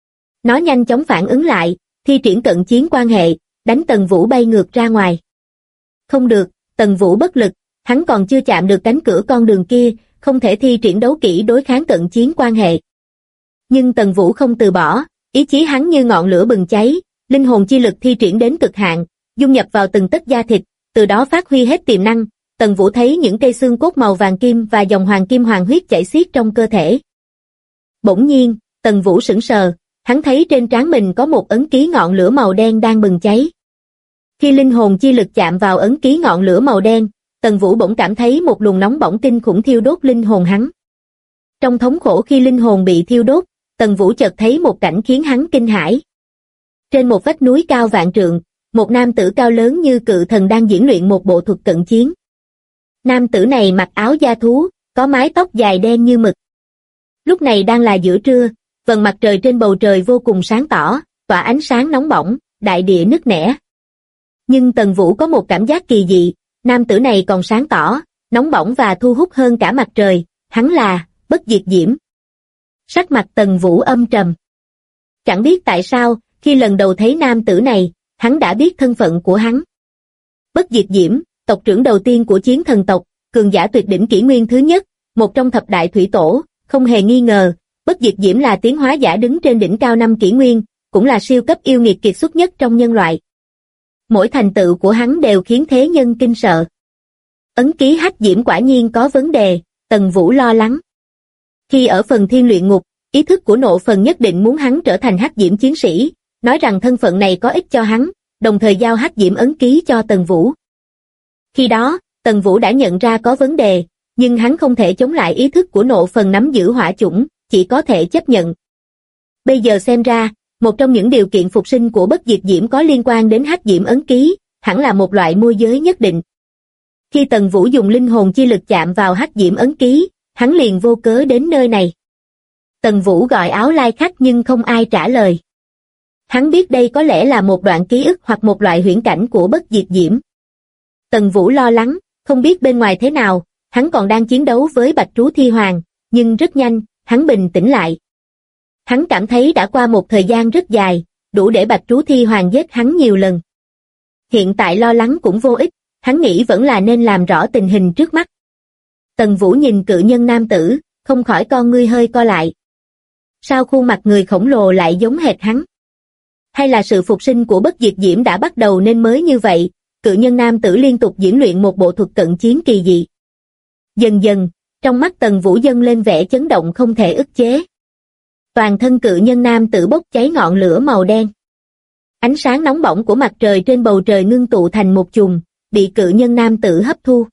Nó nhanh chóng phản ứng lại, thi triển cận chiến quan hệ, đánh Tần Vũ bay ngược ra ngoài. Không được, Tần Vũ bất lực, hắn còn chưa chạm được cánh cửa con đường kia, không thể thi triển đấu kỹ đối kháng cận chiến quan hệ. Nhưng Tần Vũ không từ bỏ, ý chí hắn như ngọn lửa bừng cháy, linh hồn chi lực thi triển đến cực hạn, dung nhập vào từng tấc da thịt, từ đó phát huy hết tiềm năng. Tần Vũ thấy những cây xương cốt màu vàng kim và dòng hoàng kim hoàng huyết chảy xiết trong cơ thể. Bỗng nhiên, Tần Vũ sững sờ, hắn thấy trên trán mình có một ấn ký ngọn lửa màu đen đang bừng cháy. Khi linh hồn chi lực chạm vào ấn ký ngọn lửa màu đen, Tần Vũ bỗng cảm thấy một luồng nóng bỏng kinh khủng thiêu đốt linh hồn hắn. Trong thống khổ khi linh hồn bị thiêu đốt, Tần Vũ chợt thấy một cảnh khiến hắn kinh hãi. Trên một vách núi cao vạn trượng, một nam tử cao lớn như cự thần đang diễn luyện một bộ thuật cận chiến. Nam tử này mặc áo da thú, có mái tóc dài đen như mực. Lúc này đang là giữa trưa, vầng mặt trời trên bầu trời vô cùng sáng tỏ, tỏa ánh sáng nóng bỏng, đại địa nứt nẻ. Nhưng Tần Vũ có một cảm giác kỳ dị, nam tử này còn sáng tỏ, nóng bỏng và thu hút hơn cả mặt trời, hắn là Bất Diệt Diễm. Sắc mặt Tần Vũ âm trầm. Chẳng biết tại sao, khi lần đầu thấy nam tử này, hắn đã biết thân phận của hắn. Bất Diệt Diễm, tộc trưởng đầu tiên của Chiến Thần tộc, cường giả tuyệt đỉnh kỷ nguyên thứ nhất, một trong thập đại thủy tổ, không hề nghi ngờ, Bất Diệt Diễm là tiến hóa giả đứng trên đỉnh cao năm kỷ nguyên, cũng là siêu cấp yêu nghiệt kiệt xuất nhất trong nhân loại. Mỗi thành tựu của hắn đều khiến thế nhân kinh sợ. Ấn ký hắc diễm quả nhiên có vấn đề, Tần Vũ lo lắng. Khi ở phần thiên luyện ngục, ý thức của nộ phần nhất định muốn hắn trở thành hắc diễm chiến sĩ, nói rằng thân phận này có ích cho hắn, đồng thời giao hắc diễm ấn ký cho Tần Vũ. Khi đó, Tần Vũ đã nhận ra có vấn đề, nhưng hắn không thể chống lại ý thức của nộ phần nắm giữ hỏa chủng, chỉ có thể chấp nhận. Bây giờ xem ra, một trong những điều kiện phục sinh của Bất Diệt Diễm có liên quan đến hắc diễm ấn ký, hẳn là một loại môi giới nhất định. Khi Tần Vũ dùng linh hồn chi lực chạm vào hắc diễm ấn ký, hắn liền vô cớ đến nơi này. Tần Vũ gọi áo lai khách nhưng không ai trả lời. Hắn biết đây có lẽ là một đoạn ký ức hoặc một loại huyễn cảnh của Bất Diệt Diễm. Tần Vũ lo lắng, không biết bên ngoài thế nào, hắn còn đang chiến đấu với Bạch Trú Thi Hoàng, nhưng rất nhanh, hắn bình tĩnh lại. Hắn cảm thấy đã qua một thời gian rất dài, đủ để Bạch Trú Thi Hoàng giết hắn nhiều lần. Hiện tại lo lắng cũng vô ích, hắn nghĩ vẫn là nên làm rõ tình hình trước mắt. Tần Vũ nhìn cự nhân nam tử, không khỏi con ngươi hơi co lại. Sao khuôn mặt người khổng lồ lại giống hệt hắn? Hay là sự phục sinh của Bất Diệt Diễm đã bắt đầu nên mới như vậy? Cự nhân nam tử liên tục diễn luyện một bộ thuật cận chiến kỳ dị. Dần dần, trong mắt Tần Vũ dâng lên vẻ chấn động không thể ức chế. Toàn thân cự nhân nam tử bốc cháy ngọn lửa màu đen. Ánh sáng nóng bỏng của mặt trời trên bầu trời ngưng tụ thành một chùm, bị cự nhân nam tử hấp thu.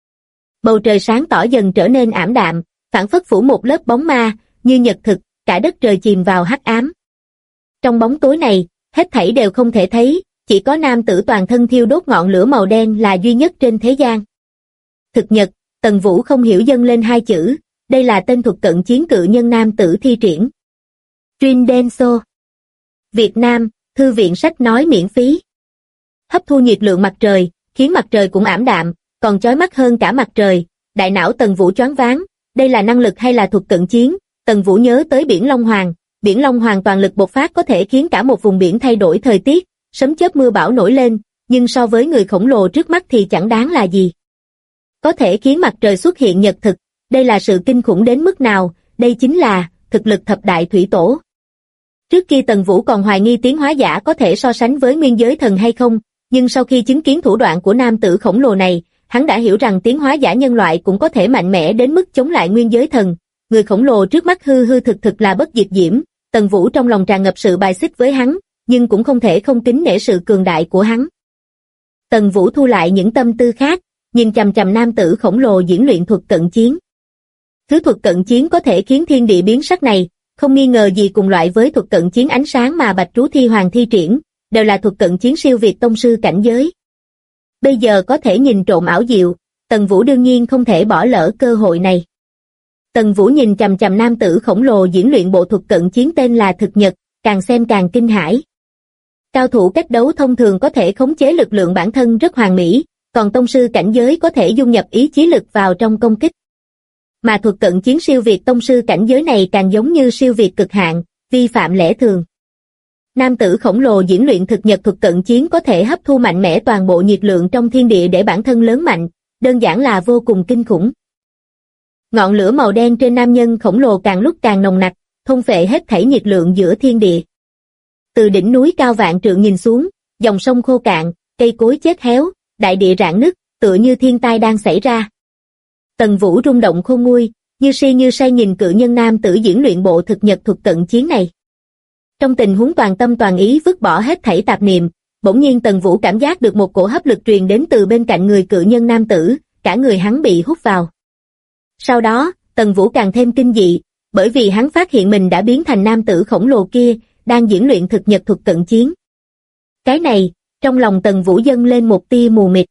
Bầu trời sáng tỏ dần trở nên ảm đạm, phảng phất phủ một lớp bóng ma, như nhật thực, cả đất trời chìm vào hắc ám. Trong bóng tối này, hết thảy đều không thể thấy, chỉ có nam tử toàn thân thiêu đốt ngọn lửa màu đen là duy nhất trên thế gian. Thực nhật, Tần Vũ không hiểu dâng lên hai chữ, đây là tên thuật cận chiến cự nhân nam tử thi triển. Truyền Denso. Việt Nam, thư viện sách nói miễn phí. Hấp thu nhiệt lượng mặt trời, khiến mặt trời cũng ảm đạm, còn chói mắt hơn cả mặt trời. Đại não Tần Vũ choáng váng, đây là năng lực hay là thuật cận chiến? Tần Vũ nhớ tới biển Long Hoàng, biển Long Hoàng toàn lực bộc phát có thể khiến cả một vùng biển thay đổi thời tiết, sấm chớp mưa bão nổi lên, nhưng so với người khổng lồ trước mắt thì chẳng đáng là gì. Có thể khiến mặt trời xuất hiện nhật thực, đây là sự kinh khủng đến mức nào? Đây chính là thực lực thập đại thủy tổ. Trước kia Tần Vũ còn hoài nghi tiến hóa giả có thể so sánh với nguyên giới thần hay không, nhưng sau khi chứng kiến thủ đoạn của nam tử khổng lồ này, hắn đã hiểu rằng tiến hóa giả nhân loại cũng có thể mạnh mẽ đến mức chống lại nguyên giới thần. Người khổng lồ trước mắt hư hư thực thực là Bất Diệt Diễm. Tần Vũ trong lòng tràn ngập sự bài xích với hắn, nhưng cũng không thể không kính nể sự cường đại của hắn. Tần Vũ thu lại những tâm tư khác, nhìn chằm chằm nam tử khổng lồ diễn luyện thuật cận chiến. Thứ thuật cận chiến có thể khiến thiên địa biến sắc này, không nghi ngờ gì cùng loại với thuật cận chiến ánh sáng mà Bạch Trú Thi Hoàng thi triển, đều là thuật cận chiến siêu việt tông sư cảnh giới. Bây giờ có thể nhìn trộm ảo diệu, Tần Vũ đương nhiên không thể bỏ lỡ cơ hội này. Tần Vũ nhìn chằm chằm nam tử khổng lồ diễn luyện bộ thuật cận chiến tên là Thực Nhật, càng xem càng kinh hãi. Cao thủ cách đấu thông thường có thể khống chế lực lượng bản thân rất hoàn mỹ, còn tông sư cảnh giới có thể dung nhập ý chí lực vào trong công kích. Mà thuật cận chiến siêu việt tông sư cảnh giới này càng giống như siêu việt cực hạn, vi phạm lẽ thường. Nam tử khổng lồ diễn luyện thực nhật thuật cận chiến có thể hấp thu mạnh mẽ toàn bộ nhiệt lượng trong thiên địa để bản thân lớn mạnh, đơn giản là vô cùng kinh khủng. Ngọn lửa màu đen trên nam nhân khổng lồ càng lúc càng nồng nặc, thôn phệ hết thảy nhiệt lượng giữa thiên địa. Từ đỉnh núi cao vạn trượng nhìn xuống, dòng sông khô cạn, cây cối chết héo, đại địa rạn nứt, tựa như thiên tai đang xảy ra. Tần Vũ rung động khôn nguôi, như si như say nhìn cự nhân nam tử diễn luyện bộ thực nhật thuật cận chiến này. Trong tình huống toàn tâm toàn ý vứt bỏ hết thảy tạp niệm, bỗng nhiên Tần Vũ cảm giác được một cổ hấp lực truyền đến từ bên cạnh người cự nhân nam tử, cả người hắn bị hút vào. Sau đó, Tần Vũ càng thêm kinh dị, bởi vì hắn phát hiện mình đã biến thành nam tử khổng lồ kia, đang diễn luyện thực nhật thuật cận chiến. Cái này, trong lòng Tần Vũ dâng lên một tia mù mịt.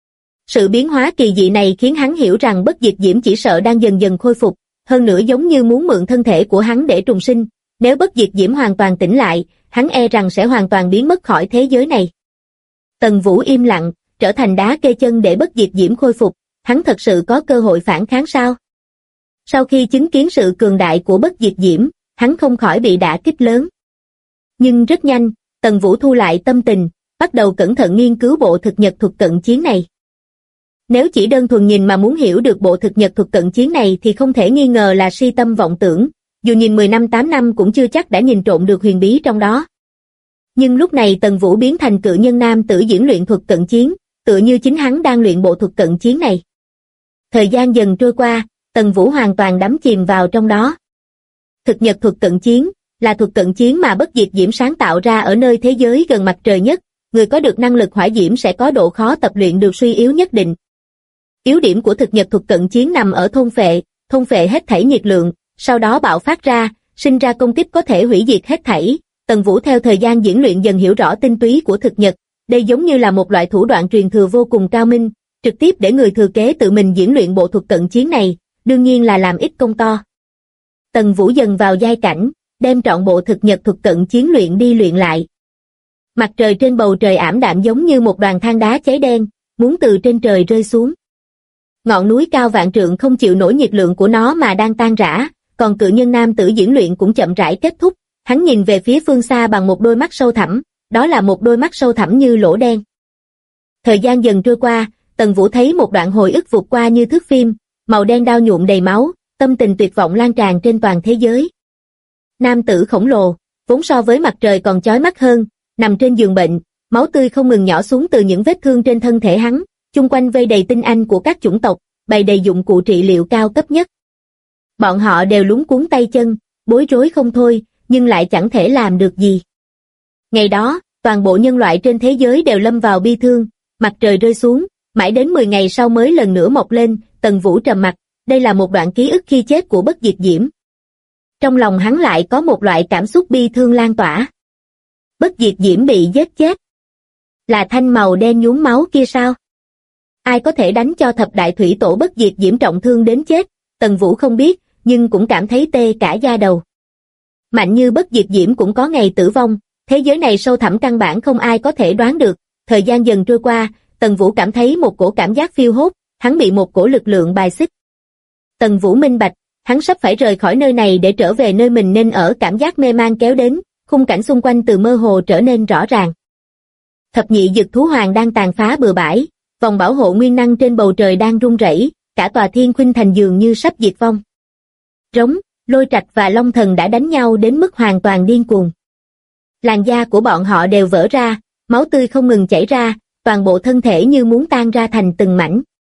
Sự biến hóa kỳ dị này khiến hắn hiểu rằng Bất Diệt Diễm chỉ sợ đang dần dần khôi phục, hơn nữa giống như muốn mượn thân thể của hắn để trùng sinh, nếu Bất Diệt Diễm hoàn toàn tỉnh lại, hắn e rằng sẽ hoàn toàn biến mất khỏi thế giới này. Tần Vũ im lặng, trở thành đá kê chân để Bất Diệt Diễm khôi phục, hắn thật sự có cơ hội phản kháng sao? Sau khi chứng kiến sự cường đại của Bất Diệt Diễm, hắn không khỏi bị đả kích lớn. Nhưng rất nhanh, Tần Vũ thu lại tâm tình, bắt đầu cẩn thận nghiên cứu bộ thực nhật thuật cận chiến này. Nếu chỉ đơn thuần nhìn mà muốn hiểu được bộ thực nhật thuật cận chiến này thì không thể nghi ngờ là si tâm vọng tưởng, dù nhìn 10 năm 8 năm cũng chưa chắc đã nhìn trộm được huyền bí trong đó. Nhưng lúc này Tần Vũ biến thành cự nhân nam tử diễn luyện thuật cận chiến, tựa như chính hắn đang luyện bộ thuật cận chiến này. Thời gian dần trôi qua, Tần Vũ hoàn toàn đắm chìm vào trong đó. Thực nhật thuật cận chiến là thuật cận chiến mà Bất Diệt Diễm sáng tạo ra ở nơi thế giới gần mặt trời nhất, người có được năng lực hỏa diễm sẽ có độ khó tập luyện được suy yếu nhất định. Yếu điểm của thực nhật thuật cận chiến nằm ở thôn phệ hết thảy nhiệt lượng, sau đó bạo phát ra, sinh ra công kích có thể hủy diệt hết thảy. Tần Vũ theo thời gian diễn luyện dần hiểu rõ tinh túy của thực nhật, đây giống như là một loại thủ đoạn truyền thừa vô cùng cao minh, trực tiếp để người thừa kế tự mình diễn luyện bộ thuật cận chiến này, đương nhiên là làm ít công to. Tần Vũ dần vào giai cảnh, đem trọn bộ thực nhật thuật cận chiến luyện đi luyện lại. Mặt trời trên bầu trời ảm đạm giống như một đoàn than đá cháy đen, muốn từ trên trời rơi xuống. Ngọn núi cao vạn trượng không chịu nổi nhiệt lượng của nó mà đang tan rã, còn cự nhân nam tử diễn luyện cũng chậm rãi kết thúc, hắn nhìn về phía phương xa bằng một đôi mắt sâu thẳm, đó là một đôi mắt sâu thẳm như lỗ đen. Thời gian dần trôi qua, Tần Vũ thấy một đoạn hồi ức vụt qua như thước phim, màu đen đao nhuộm đầy máu, tâm tình tuyệt vọng lan tràn trên toàn thế giới. Nam tử khổng lồ, vốn so với mặt trời còn chói mắt hơn, nằm trên giường bệnh, máu tươi không ngừng nhỏ xuống từ những vết thương trên thân thể hắn, chung quanh vây đầy tinh anh của các chủng tộc, bày đầy dụng cụ trị liệu cao cấp nhất. Bọn họ đều luống cuống tay chân, bối rối không thôi, nhưng lại chẳng thể làm được gì. Ngày đó, toàn bộ nhân loại trên thế giới đều lâm vào bi thương, mặt trời rơi xuống, mãi đến 10 ngày sau mới lần nữa mọc lên. Tần Vũ trầm mặc, đây là một đoạn ký ức khi chết của Bất Diệt Diễm. Trong lòng hắn lại có một loại cảm xúc bi thương lan tỏa. Bất Diệt Diễm bị giết chết. Là thanh màu đen nhuốm máu kia sao? Ai có thể đánh cho thập đại thủy tổ Bất Diệt Diễm trọng thương đến chết? Tần Vũ không biết, nhưng cũng cảm thấy tê cả da đầu. Mạnh như Bất Diệt Diễm cũng có ngày tử vong, thế giới này sâu thẳm căn bản không ai có thể đoán được. Thời gian dần trôi qua, Tần Vũ cảm thấy một cổ cảm giác phiêu hốt, hắn bị một cổ lực lượng bài xích. Tần Vũ minh bạch, hắn sắp phải rời khỏi nơi này để trở về nơi mình nên ở. Cảm giác mê man kéo đến, khung cảnh xung quanh từ mơ hồ trở nên rõ ràng. Thập nhị dực thú hoàng đang tàn phá bừa bãi, vòng bảo hộ nguyên năng trên bầu trời đang rung rẩy, cả tòa Thiên Khuynh Thành dường như sắp diệt vong. Rống, Lôi Trạch và Long Thần đã đánh nhau đến mức hoàn toàn điên cuồng. Làn da của bọn họ đều vỡ ra, máu tươi không ngừng chảy ra, toàn bộ thân thể như muốn tan ra thành từng mảnh.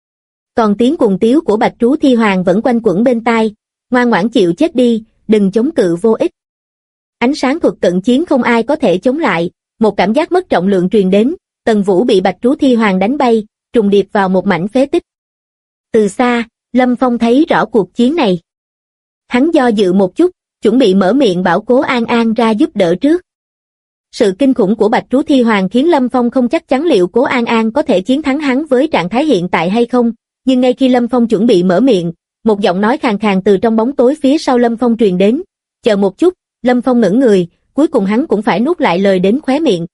Còn tiếng cuồng tiếu của Bạch Trú Thi Hoàng vẫn quanh quẩn bên tai, ngoan ngoãn chịu chết đi, đừng chống cự vô ích. Ánh sáng thuật cận chiến không ai có thể chống lại, một cảm giác mất trọng lượng truyền đến, Tần Vũ bị Bạch Trú Thi Hoàng đánh bay, trùng điệp vào một mảnh phế tích. Từ xa, Lâm Phong thấy rõ cuộc chiến này. Hắn do dự một chút, chuẩn bị mở miệng bảo Cố An An ra giúp đỡ trước. Sự kinh khủng của Bạch Trú Thi Hoàng khiến Lâm Phong không chắc chắn liệu Cố An An có thể chiến thắng hắn với trạng thái hiện tại hay không, nhưng ngay khi Lâm Phong chuẩn bị mở miệng, một giọng nói khàn khàn từ trong bóng tối phía sau Lâm Phong truyền đến. Chờ một chút, Lâm Phong ngẩn người, cuối cùng hắn cũng phải nuốt lại lời đến khóe miệng.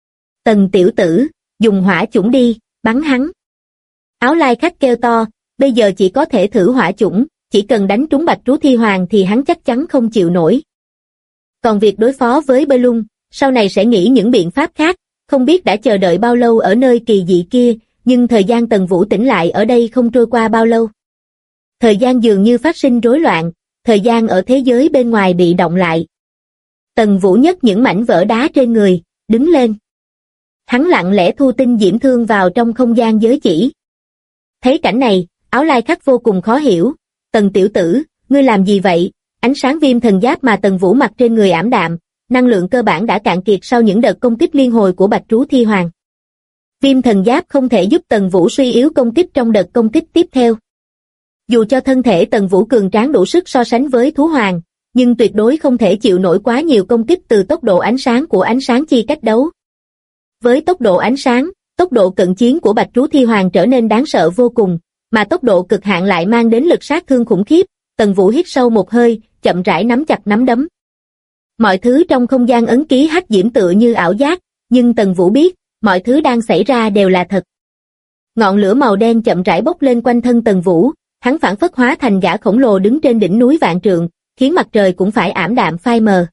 Tần tiểu tử, dùng hỏa chủng đi, bắn hắn. Áo lai khách kêu to, bây giờ chỉ có thể thử hỏa chủng, chỉ cần đánh trúng Bạch Trú Thi Hoàng thì hắn chắc chắn không chịu nổi. Còn việc đối phó với Bê Lung, sau này sẽ nghĩ những biện pháp khác, không biết đã chờ đợi bao lâu ở nơi kỳ dị kia, nhưng thời gian Tần Vũ tỉnh lại ở đây không trôi qua bao lâu. Thời gian dường như phát sinh rối loạn, thời gian ở thế giới bên ngoài bị động lại. Tần Vũ nhấc những mảnh vỡ đá trên người, đứng lên. Hắn lặng lẽ thu tinh diễm thương vào trong không gian giới chỉ. Thấy cảnh này, Áo Lai Khắc vô cùng khó hiểu. Tần tiểu tử, ngươi làm gì vậy? Ánh sáng viêm thần giáp mà Tần Vũ mặc trên người ảm đạm, năng lượng cơ bản đã cạn kiệt sau những đợt công kích liên hồi của Bạch Trú Thi Hoàng. Viêm thần giáp không thể giúp Tần Vũ suy yếu công kích trong đợt công kích tiếp theo. Dù cho thân thể Tần Vũ cường tráng đủ sức so sánh với thú hoàng, nhưng tuyệt đối không thể chịu nổi quá nhiều công kích từ tốc độ ánh sáng của ánh sáng chi cách đấu. Với tốc độ ánh sáng, tốc độ cận chiến của Bạch Trú Thi Hoàng trở nên đáng sợ vô cùng, mà tốc độ cực hạn lại mang đến lực sát thương khủng khiếp. Tần Vũ hít sâu một hơi, chậm rãi nắm chặt nắm đấm. Mọi thứ trong không gian ấn ký hắc diễm tựa như ảo giác, nhưng Tần Vũ biết, mọi thứ đang xảy ra đều là thật. Ngọn lửa màu đen chậm rãi bốc lên quanh thân Tần Vũ, hắn phảng phất hóa thành gã khổng lồ đứng trên đỉnh núi vạn trượng, khiến mặt trời cũng phải ảm đạm phai mờ.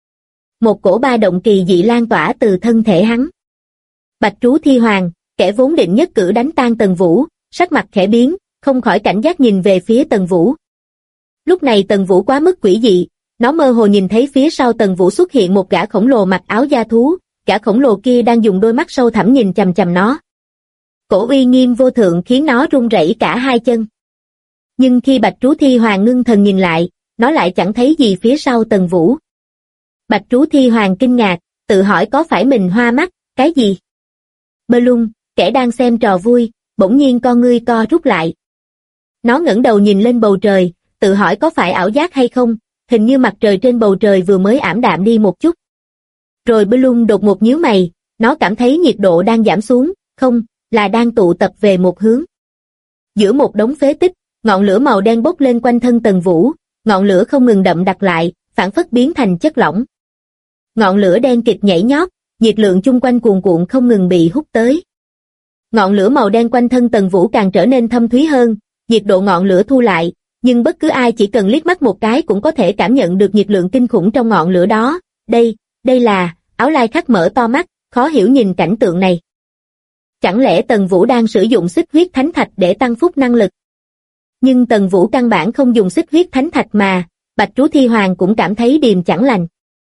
Một cổ ba động kỳ dị lan tỏa từ thân thể hắn. Bạch Trú Thi Hoàng, kẻ vốn định nhất cử đánh tan Tần Vũ, sắc mặt khẽ biến, không khỏi cảnh giác nhìn về phía Tần Vũ. Lúc này Tần Vũ quá mức quỷ dị, nó mơ hồ nhìn thấy phía sau Tần Vũ xuất hiện một gã khổng lồ mặc áo da thú, gã khổng lồ kia đang dùng đôi mắt sâu thẳm nhìn chằm chằm nó. Cổ uy nghiêm vô thượng khiến nó run rẩy cả hai chân. Nhưng khi Bạch Trú Thi Hoàng ngưng thần nhìn lại, nó lại chẳng thấy gì phía sau Tần Vũ. Bạch Trú Thi Hoàng kinh ngạc, tự hỏi có phải mình hoa mắt, cái gì? Balloon, kẻ đang xem trò vui, bỗng nhiên con ngươi co rút lại. Nó ngẩng đầu nhìn lên bầu trời, tự hỏi có phải ảo giác hay không, hình như mặt trời trên bầu trời vừa mới ảm đạm đi một chút. Rồi Balloon đột ngột nhíu mày, nó cảm thấy nhiệt độ đang giảm xuống, không, là đang tụ tập về một hướng. Giữa một đống phế tích, ngọn lửa màu đen bốc lên quanh thân Tần Vũ, ngọn lửa không ngừng đậm đặc lại, phảng phất biến thành chất lỏng. Ngọn lửa đen kịt nhảy nhót, nhiệt lượng chung quanh cuồn cuộn không ngừng bị hút tới. Ngọn lửa màu đen quanh thân Tần Vũ càng trở nên thâm thúy hơn, nhiệt độ ngọn lửa thu lại, nhưng bất cứ ai chỉ cần liếc mắt một cái cũng có thể cảm nhận được nhiệt lượng kinh khủng trong ngọn lửa đó. Đây là, Áo Lai Khắc mở to mắt, khó hiểu nhìn cảnh tượng này. Chẳng lẽ Tần Vũ đang sử dụng xích huyết thánh thạch để tăng phúc năng lực? Nhưng Tần Vũ căn bản không dùng xích huyết thánh thạch mà, Bạch Trú Thi Hoàng cũng cảm thấy điềm chẳng lành.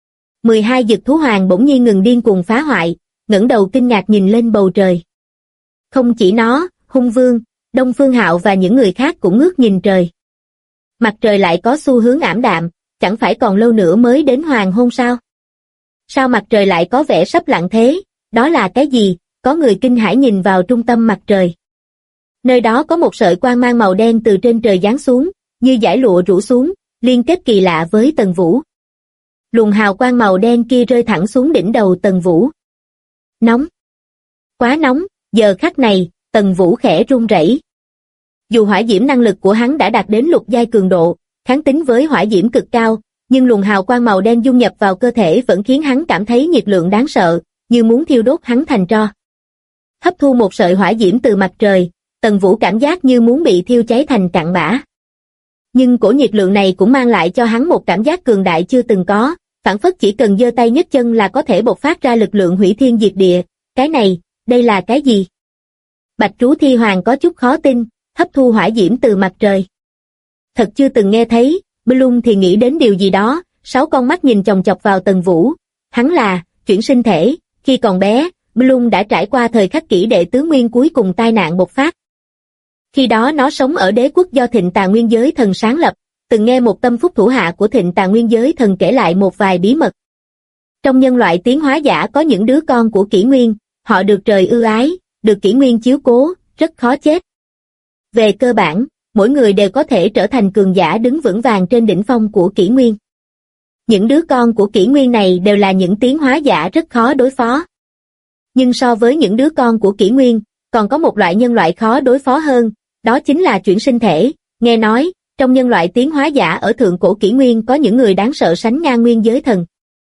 12 dực thú hoàng bỗng nhiên ngừng điên cuồng phá hoại, ngẩng đầu kinh ngạc nhìn lên bầu trời. Không chỉ nó, Hung Vương, Đông Phương Hạo và những người khác cũng ngước nhìn trời. Mặt trời lại có xu hướng ảm đạm, chẳng phải còn lâu nữa mới đến hoàng hôn sao? Sao mặt trời lại có vẻ sắp lặn thế? Đó là cái gì? Có người kinh hãi nhìn vào trung tâm mặt trời. Nơi đó có một sợi quang mang màu đen từ trên trời giáng xuống, như dải lụa rủ xuống, liên kết kỳ lạ với Tần Vũ. Luồng hào quang màu đen kia rơi thẳng xuống đỉnh đầu Tần Vũ. Nóng! Quá nóng, giờ khắc này, Tần Vũ khẽ run rẩy. Dù hỏa diễm năng lực của hắn đã đạt đến lục giai cường độ, kháng tính với hỏa diễm cực cao, nhưng luồng hào quang màu đen dung nhập vào cơ thể vẫn khiến hắn cảm thấy nhiệt lượng đáng sợ, như muốn thiêu đốt hắn thành tro. Hấp thu một sợi hỏa diễm từ mặt trời, Tần Vũ cảm giác như muốn bị thiêu cháy thành cặn bã. Nhưng cổ nhiệt lượng này cũng mang lại cho hắn một cảm giác cường đại chưa từng có, phảng phất chỉ cần giơ tay nhấc chân là có thể bộc phát ra lực lượng hủy thiên diệt địa. Cái này, đây là cái gì? Bạch Trú Thi Hoàng có chút khó tin, hấp thu hỏa diễm từ mặt trời. Thật chưa từng nghe thấy, Bloom thì nghĩ đến điều gì đó, 6 con mắt nhìn chòng chọc vào Tần Vũ. Hắn là, chuyển sinh thể, khi còn bé, Bloom đã trải qua thời khắc kỷ đệ tứ nguyên cuối cùng tai nạn bộc phát. Khi đó nó sống ở đế quốc do Thịnh Tà Nguyên Giới Thần sáng lập, từng nghe một tâm phúc thủ hạ của Thịnh Tà Nguyên Giới Thần kể lại một vài bí mật. Trong nhân loại tiến hóa giả có những đứa con của kỷ nguyên, họ được trời ưu ái, được kỷ nguyên chiếu cố, rất khó chết. Về cơ bản, mỗi người đều có thể trở thành cường giả đứng vững vàng trên đỉnh phong của kỷ nguyên. Những đứa con của kỷ nguyên này đều là những tiến hóa giả rất khó đối phó. Nhưng so với những đứa con của kỷ nguyên, còn có một loại nhân loại khó đối phó hơn, đó chính là chuyển sinh thể. Nghe nói, trong nhân loại tiến hóa giả ở thượng cổ kỷ nguyên có những người đáng sợ sánh ngang nguyên giới thần.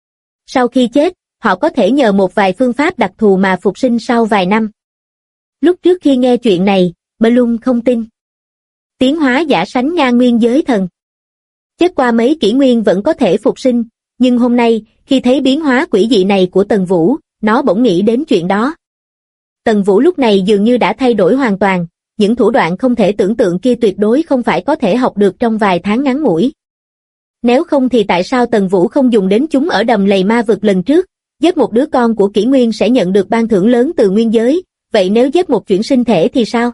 Sau khi chết, họ có thể nhờ một vài phương pháp đặc thù mà phục sinh sau vài năm. Lúc trước khi nghe chuyện này, Bloom không tin. Tiến hóa giả sánh ngang nguyên giới thần. Chết qua mấy kỷ nguyên vẫn có thể phục sinh, nhưng hôm nay, khi thấy biến hóa quỷ dị này của Tần Vũ, nó bỗng nghĩ đến chuyện đó. Tần Vũ lúc này dường như đã thay đổi hoàn toàn, những thủ đoạn không thể tưởng tượng kia tuyệt đối không phải có thể học được trong vài tháng ngắn ngủi. Nếu không thì tại sao Tần Vũ không dùng đến chúng ở đầm lầy ma vực lần trước? Giết một đứa con của kỷ nguyên sẽ nhận được ban thưởng lớn từ nguyên giới, vậy nếu giết một chuyển sinh thể thì sao?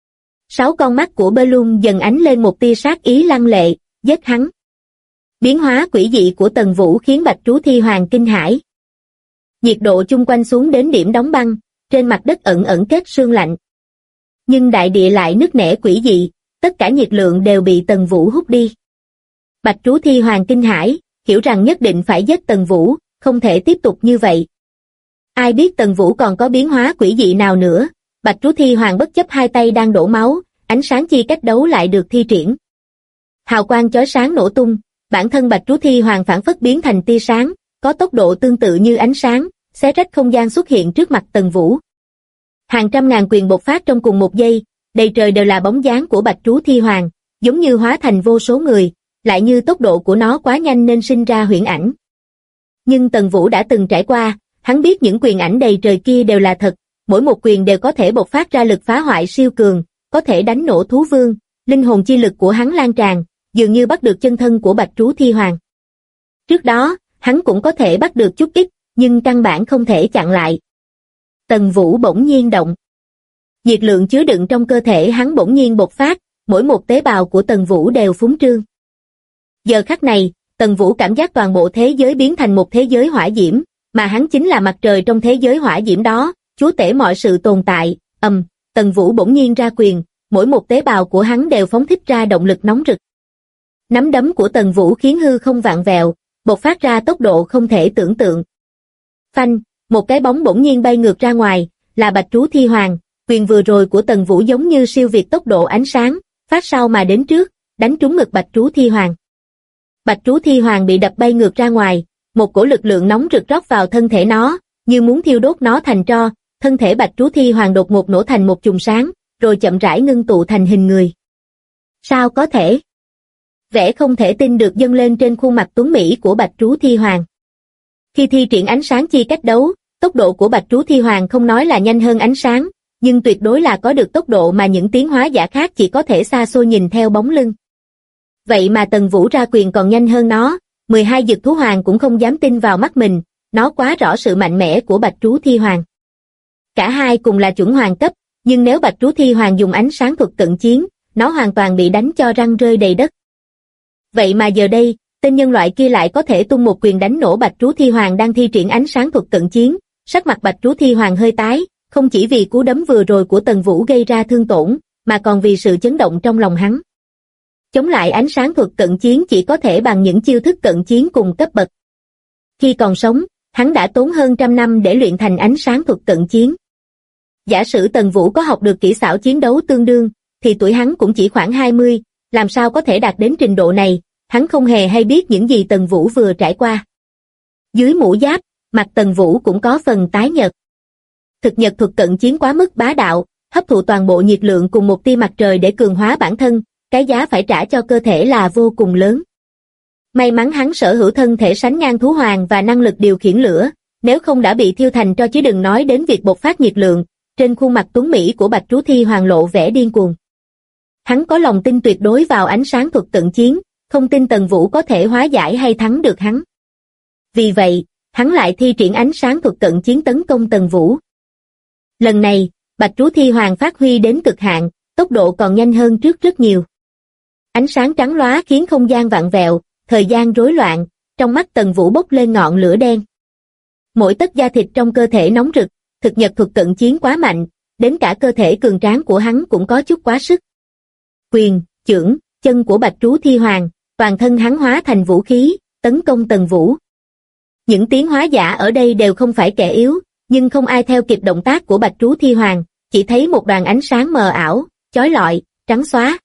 6 con mắt của Bloom dần ánh lên một tia sát ý lăng lệ, giết hắn. Biến hóa quỷ dị của Tần Vũ khiến Bạch Trú Thi Hoàng kinh hãi. Nhiệt độ chung quanh xuống đến điểm đóng băng, trên mặt đất ẩn ẩn kết sương lạnh. Nhưng đại địa lại nứt nẻ quỷ dị, tất cả nhiệt lượng đều bị Tần Vũ hút đi. Bạch Trú Thi Hoàng kinh hãi, hiểu rằng nhất định phải giết Tần Vũ, không thể tiếp tục như vậy. Ai biết Tần Vũ còn có biến hóa quỷ dị nào nữa. Bạch Trú Thi Hoàng bất chấp hai tay đang đổ máu, ánh sáng chi cách đấu lại được thi triển. Hào quang chói sáng nổ tung, bản thân Bạch Trú Thi Hoàng phản phất biến thành tia sáng, có tốc độ tương tự như ánh sáng, xé rách không gian xuất hiện trước mặt Tần Vũ. Hàng trăm ngàn quyền bộc phát trong cùng một giây, đầy trời đều là bóng dáng của Bạch Trú Thi Hoàng, giống như hóa thành vô số người, lại như tốc độ của nó quá nhanh nên sinh ra huyễn ảnh. Nhưng Tần Vũ đã từng trải qua, hắn biết những quyền ảnh đầy trời kia đều là thật, mỗi một quyền đều có thể bộc phát ra lực phá hoại siêu cường, có thể đánh nổ thú vương, linh hồn chi lực của hắn lan tràn, dường như bắt được chân thân của Bạch Trú Thi Hoàng. Trước đó, hắn cũng có thể bắt được chút ít, nhưng căn bản không thể chặn lại. Tần Vũ bỗng nhiên động. Nhiệt lượng chứa đựng trong cơ thể hắn bỗng nhiên bộc phát, mỗi một tế bào của Tần Vũ đều phúng trương. Giờ khắc này, Tần Vũ cảm giác toàn bộ thế giới biến thành một thế giới hỏa diễm, mà hắn chính là mặt trời trong thế giới hỏa diễm đó, chúa tể mọi sự tồn tại. Tần Vũ bỗng nhiên ra quyền, mỗi một tế bào của hắn đều phóng thích ra động lực nóng rực. Nắm đấm của Tần Vũ khiến hư không vặn vẹo, bộc phát ra tốc độ không thể tưởng tượng. Phanh, một cái bóng bỗng nhiên bay ngược ra ngoài, là Bạch Trú Thi Hoàng, quyền vừa rồi của Tần Vũ giống như siêu việt tốc độ ánh sáng, phát sau mà đến trước, đánh trúng ngực Bạch Trú Thi Hoàng. Bạch Trú Thi Hoàng bị đập bay ngược ra ngoài, một cổ lực lượng nóng rực rót vào thân thể nó, như muốn thiêu đốt nó thành tro, thân thể Bạch Trú Thi Hoàng đột ngột nổ thành một chùm sáng, rồi chậm rãi ngưng tụ thành hình người. Sao có thể? Vẻ không thể tin được dâng lên trên khuôn mặt tuấn mỹ của Bạch Trú Thi Hoàng. Khi thi triển ánh sáng chi cách đấu, tốc độ của Bạch Trú Thi Hoàng không nói là nhanh hơn ánh sáng, nhưng tuyệt đối là có được tốc độ mà những tiến hóa giả khác chỉ có thể xa xôi nhìn theo bóng lưng. Vậy mà Tần Vũ ra quyền còn nhanh hơn nó, 12 dực thú hoàng cũng không dám tin vào mắt mình, nó quá rõ sự mạnh mẽ của Bạch Trú Thi Hoàng. Cả hai cùng là chuẩn hoàng cấp, nhưng nếu Bạch Trú Thi Hoàng dùng ánh sáng thuật cận chiến, nó hoàn toàn bị đánh cho răng rơi đầy đất. Vậy mà giờ đây, tên nhân loại kia lại có thể tung một quyền đánh nổ Bạch Trú Thi Hoàng đang thi triển ánh sáng thuật cận chiến, sắc mặt Bạch Trú Thi Hoàng hơi tái, không chỉ vì cú đấm vừa rồi của Tần Vũ gây ra thương tổn, mà còn vì sự chấn động trong lòng hắn. Chống lại ánh sáng thuật cận chiến chỉ có thể bằng những chiêu thức cận chiến cùng cấp bậc. Khi còn sống, hắn đã tốn hơn trăm năm để luyện thành ánh sáng thuật cận chiến. Giả sử Tần Vũ có học được kỹ xảo chiến đấu tương đương, thì tuổi hắn cũng chỉ khoảng 20, làm sao có thể đạt đến trình độ này, hắn không hề hay biết những gì Tần Vũ vừa trải qua. Dưới mũ giáp, mặt Tần Vũ cũng có phần tái nhợt. Thực nhật thuật cận chiến quá mức bá đạo, hấp thụ toàn bộ nhiệt lượng cùng một tia mặt trời để cường hóa bản thân, cái giá phải trả cho cơ thể là vô cùng lớn. May mắn hắn sở hữu thân thể sánh ngang thú hoàng và năng lực điều khiển lửa, nếu không đã bị thiêu thành tro chứ đừng nói đến việc bộc phát nhiệt lượng. Trên khuôn mặt tuấn mỹ của Bạch Trú Thi Hoàng lộ vẻ điên cuồng. Hắn có lòng tin tuyệt đối vào ánh sáng thuật cận chiến, không tin Tần Vũ có thể hóa giải hay thắng được hắn. Vì vậy, hắn lại thi triển ánh sáng thuật cận chiến tấn công Tần Vũ. Lần này, Bạch Trú Thi Hoàng phát huy đến cực hạn, tốc độ còn nhanh hơn trước rất nhiều. Ánh sáng trắng lóa khiến không gian vặn vẹo, thời gian rối loạn, trong mắt Tần Vũ bốc lên ngọn lửa đen. Mỗi tấc da thịt trong cơ thể nóng rực, thực nhật thuật cận chiến quá mạnh, đến cả cơ thể cường tráng của hắn cũng có chút quá sức. Quyền, chưởng, chân của Bạch Trú Thi Hoàng, toàn thân hắn hóa thành vũ khí, tấn công Tần Vũ. Những tiến hóa giả ở đây đều không phải kẻ yếu, nhưng không ai theo kịp động tác của Bạch Trú Thi Hoàng, chỉ thấy một đoàn ánh sáng mờ ảo, chói lọi, trắng xóa.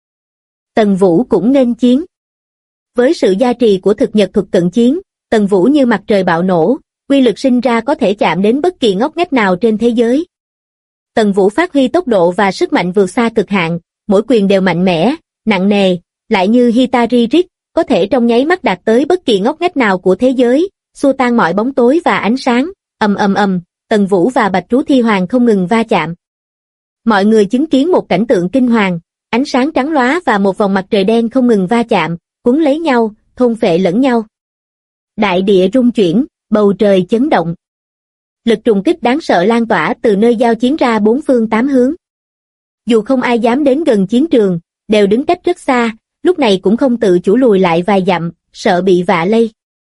Tần Vũ cũng nên chiến. Với sự gia trì của thực nhật thuật cận chiến, Tần Vũ như mặt trời bạo nổ, quy lực sinh ra có thể chạm đến bất kỳ ngóc ngách nào trên thế giới. Tần Vũ phát huy tốc độ và sức mạnh vượt xa cực hạn, mỗi quyền đều mạnh mẽ, nặng nề, lại như Hitari Rig, có thể trong nháy mắt đạt tới bất kỳ ngóc ngách nào của thế giới, xua tan mọi bóng tối và ánh sáng. Tần Vũ và Bạch Trú Thi Hoàng không ngừng va chạm. Mọi người chứng kiến một cảnh tượng kinh hoàng, ánh sáng trắng lóa và một vòng mặt trời đen không ngừng va chạm, cuốn lấy nhau, thôn phệ lẫn nhau. Đại địa rung chuyển, bầu trời chấn động. Lực trùng kích đáng sợ lan tỏa từ nơi giao chiến ra bốn phương tám hướng. Dù không ai dám đến gần chiến trường, đều đứng cách rất xa, lúc này cũng không tự chủ lùi lại vài dặm, sợ bị vạ lây.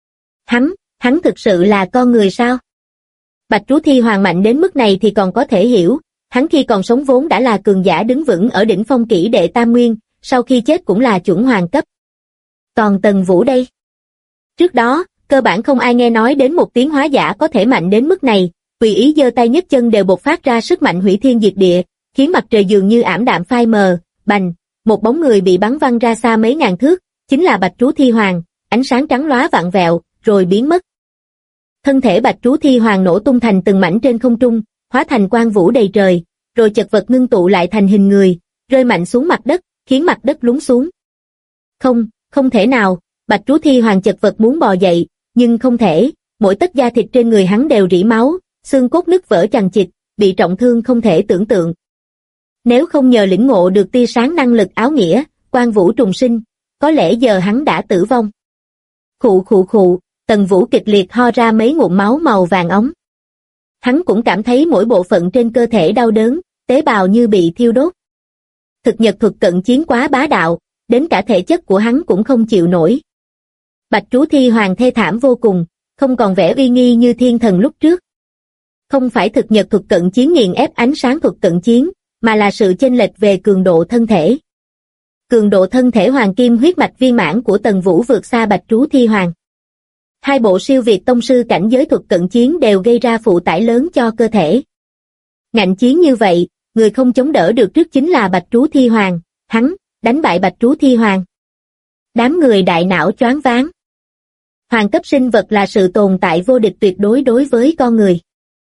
Hắn thực sự là con người sao? Bạch Trú Thi Hoàng mạnh đến mức này thì còn có thể hiểu, hắn khi còn sống vốn đã là cường giả đứng vững ở đỉnh phong kỷ đệ tam nguyên, sau khi chết cũng là chuẩn hoàng cấp. Còn Tần Vũ đây? Trước đó, cơ bản không ai nghe nói đến một tiến hóa giả có thể mạnh đến mức này, Tùy ý giơ tay nhấc chân đều bộc phát ra sức mạnh hủy thiên diệt địa, khiến mặt trời dường như ảm đạm phai mờ, bành, một bóng người bị bắn văng ra xa mấy ngàn thước, chính là Bạch Trú Thi Hoàng, ánh sáng trắng lóa vặn vẹo, rồi biến mất. Thân thể Bạch Trú Thi Hoàng nổ tung thành từng mảnh trên không trung, hóa thành quang vũ đầy trời, rồi chật vật ngưng tụ lại thành hình người, rơi mạnh xuống mặt đất, khiến mặt đất lún xuống. Không thể nào, Bạch Trú Thi Hoàng chật vật muốn bò dậy, nhưng không thể, mỗi tấc da thịt trên người hắn đều rỉ máu, xương cốt nứt vỡ chằng chịt, bị trọng thương không thể tưởng tượng. Nếu không nhờ lĩnh ngộ được tia sáng năng lực áo nghĩa, quang vũ trùng sinh, có lẽ giờ hắn đã tử vong. Khụ, Tần Vũ kịch liệt ho ra mấy ngụm máu màu vàng óng. Hắn cũng cảm thấy mỗi bộ phận trên cơ thể đau đớn, tế bào như bị thiêu đốt. Thực nhật thuật cận chiến quá bá đạo, đến cả thể chất của hắn cũng không chịu nổi. Bạch Trú Thi Hoàng thê thảm vô cùng, không còn vẻ uy nghi như thiên thần lúc trước. Không phải thực nhật thuật cận chiến nghiền ép ánh sáng thuật cận chiến, mà là sự chênh lệch về cường độ thân thể. Cường độ thân thể hoàng kim huyết mạch viên mãn của Tần Vũ vượt xa Bạch Trú Thi Hoàng. Hai bộ siêu việt tông sư cảnh giới thuật cận chiến đều gây ra phụ tải lớn cho cơ thể. Ngạnh chiến như vậy, người không chống đỡ được trước chính là Bạch Trú Thi Hoàng, hắn đánh bại Bạch Trú Thi Hoàng. Đám người đại não choáng váng. Hoàng cấp sinh vật là sự tồn tại vô địch tuyệt đối đối với con người.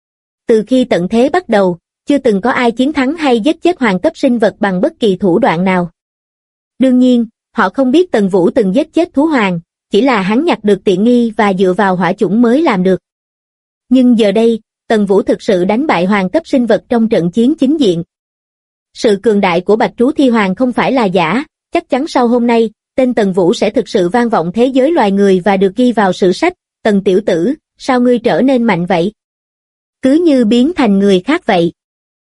Từ khi tận thế bắt đầu, chưa từng có ai chiến thắng hay giết chết hoàng cấp sinh vật bằng bất kỳ thủ đoạn nào. Đương nhiên, họ không biết Tần Vũ từng giết chết thú hoàng, chỉ là hắn nhặt được tiện nghi và dựa vào hỏa chủng mới làm được. Nhưng giờ đây, Tần Vũ thực sự đánh bại hoàng cấp sinh vật trong trận chiến chính diện. Sự cường đại của Bạch Trú Thi Hoàng không phải là giả, chắc chắn sau hôm nay, tên Tần Vũ sẽ thực sự vang vọng thế giới loài người và được ghi vào sử sách. Tần tiểu tử, sao ngươi trở nên mạnh vậy? Cứ như biến thành người khác vậy.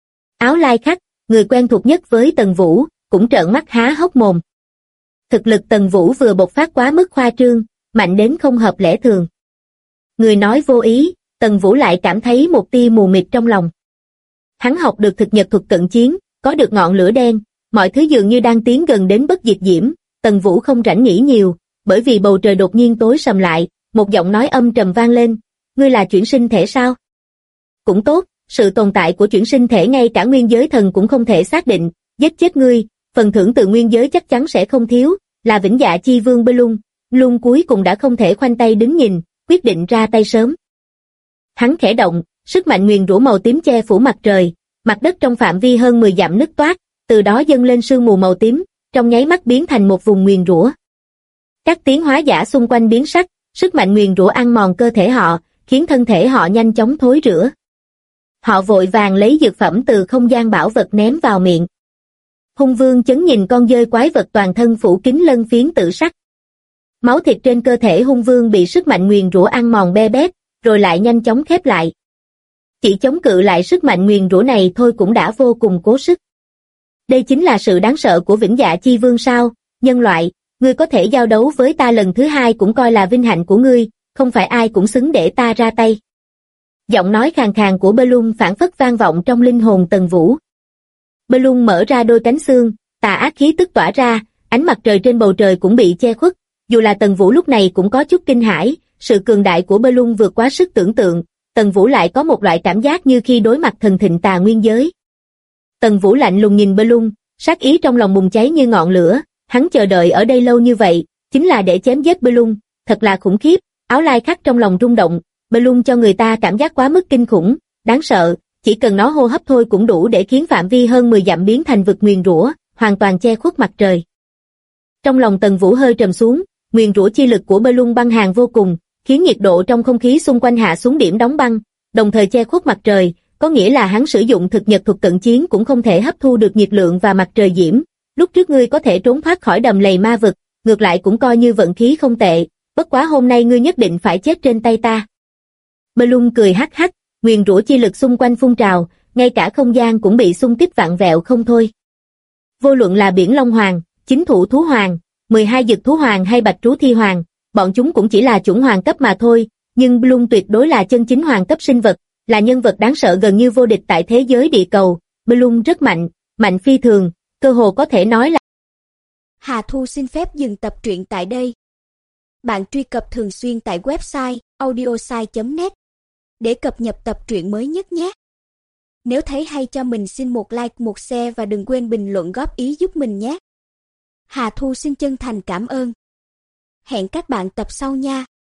Áo Lai Khắc, người quen thuộc nhất với Tần Vũ, cũng trợn mắt há hốc mồm. Thực lực Tần Vũ vừa bộc phát quá mức khoa trương, mạnh đến không hợp lẽ thường. Người nói vô ý, Tần Vũ lại cảm thấy một tia mù mịt trong lòng. Hắn học được thực nhật thuật cận chiến, có được ngọn lửa đen, mọi thứ dường như đang tiến gần đến bất diệt diễm. Tần Vũ không rảnh nghĩ nhiều, bởi vì bầu trời đột nhiên tối sầm lại, một giọng nói âm trầm vang lên, ngươi là chuyển sinh thể sao? Cũng tốt, sự tồn tại của chuyển sinh thể ngay cả nguyên giới thần cũng không thể xác định, giết chết ngươi, phần thưởng từ nguyên giới chắc chắn sẽ không thiếu, là Vĩnh Dạ Chi Vương Belung cuối cùng đã không thể khoanh tay đứng nhìn, quyết định ra tay sớm. Hắn khẽ động, sức mạnh nguyền rủa màu tím che phủ mặt trời, mặt đất trong phạm vi hơn 10 dặm nứt toác, từ đó dâng lên sương mù màu tím, trong nháy mắt biến thành một vùng nguyền rủa. Các tiến hóa giả xung quanh biến sắc, sức mạnh nguyền rủa ăn mòn cơ thể họ, khiến thân thể họ nhanh chóng thối rữa. Họ vội vàng lấy dược phẩm từ không gian bảo vật ném vào miệng. Hung Vương chấn nhìn con dơi quái vật toàn thân phủ kín lân phiến tự sắc. Máu thịt trên cơ thể Hung Vương bị sức mạnh nguyền rủa ăn mòn be bét, rồi lại nhanh chóng khép lại. Chỉ chống cự lại sức mạnh nguyền rủa này thôi cũng đã vô cùng cố sức. Đây chính là sự đáng sợ của Vĩnh Dạ Chi Vương sao? Nhân loại, ngươi có thể giao đấu với ta lần thứ hai cũng coi là vinh hạnh của ngươi, không phải ai cũng xứng để ta ra tay. Giọng nói khàn khàn của Belung phảng phất vang vọng trong linh hồn Tần Vũ. Belung mở ra đôi cánh xương, tà ác khí tức tỏa ra, ánh mặt trời trên bầu trời cũng bị che khuất. Dù là Tần Vũ lúc này cũng có chút kinh hãi, sự cường đại của Belung vượt quá sức tưởng tượng. Tần Vũ lại có một loại cảm giác như khi đối mặt thần thịnh tà nguyên giới. Tần Vũ lạnh lùng nhìn Belung, sát ý trong lòng bùng cháy như ngọn lửa. Hắn chờ đợi ở đây lâu như vậy, chính là để chém giết Belung, thật là khủng khiếp. Áo Lai Khắc trong lòng rung động. Belung cho người ta cảm giác quá mức kinh khủng, đáng sợ, chỉ cần nó hô hấp thôi cũng đủ để khiến phạm vi hơn 10 dặm biến thành vực nguyền rủa, hoàn toàn che khuất mặt trời. Trong lòng Tần Vũ hơi trầm xuống, nguyền rủa chi lực của Belung băng hàn vô cùng, khiến nhiệt độ trong không khí xung quanh hạ xuống điểm đóng băng, đồng thời che khuất mặt trời, có nghĩa là hắn sử dụng thực nhật thuật cận chiến cũng không thể hấp thu được nhiệt lượng và mặt trời diễm. Lúc trước ngươi có thể trốn thoát khỏi đầm lầy ma vực, ngược lại cũng coi như vận khí không tệ, bất quá hôm nay ngươi nhất định phải chết trên tay ta. Belung cười hắc hắc, nguyền rủa chi lực xung quanh phun trào, ngay cả không gian cũng bị xung kích vạn vẹo không thôi. Vô luận là Biển Long Hoàng, Chính Thụ Thú Hoàng, 12 Dực Thú Hoàng hay Bạch Trú Thi Hoàng, bọn chúng cũng chỉ là chủng hoàng cấp mà thôi, nhưng Belung tuyệt đối là chân chính hoàng cấp sinh vật, là nhân vật đáng sợ gần như vô địch tại thế giới địa cầu. Belung rất mạnh, mạnh phi thường, cơ hồ có thể nói là. Hà Thu xin phép dừng tập truyện tại đây. Bạn truy cập thường xuyên tại website audiosai.net để cập nhật tập truyện mới nhất nhé. Nếu thấy hay cho mình xin một like, một share và đừng quên bình luận góp ý giúp mình nhé. Hà Thu xin chân thành cảm ơn. Hẹn các bạn tập sau nha.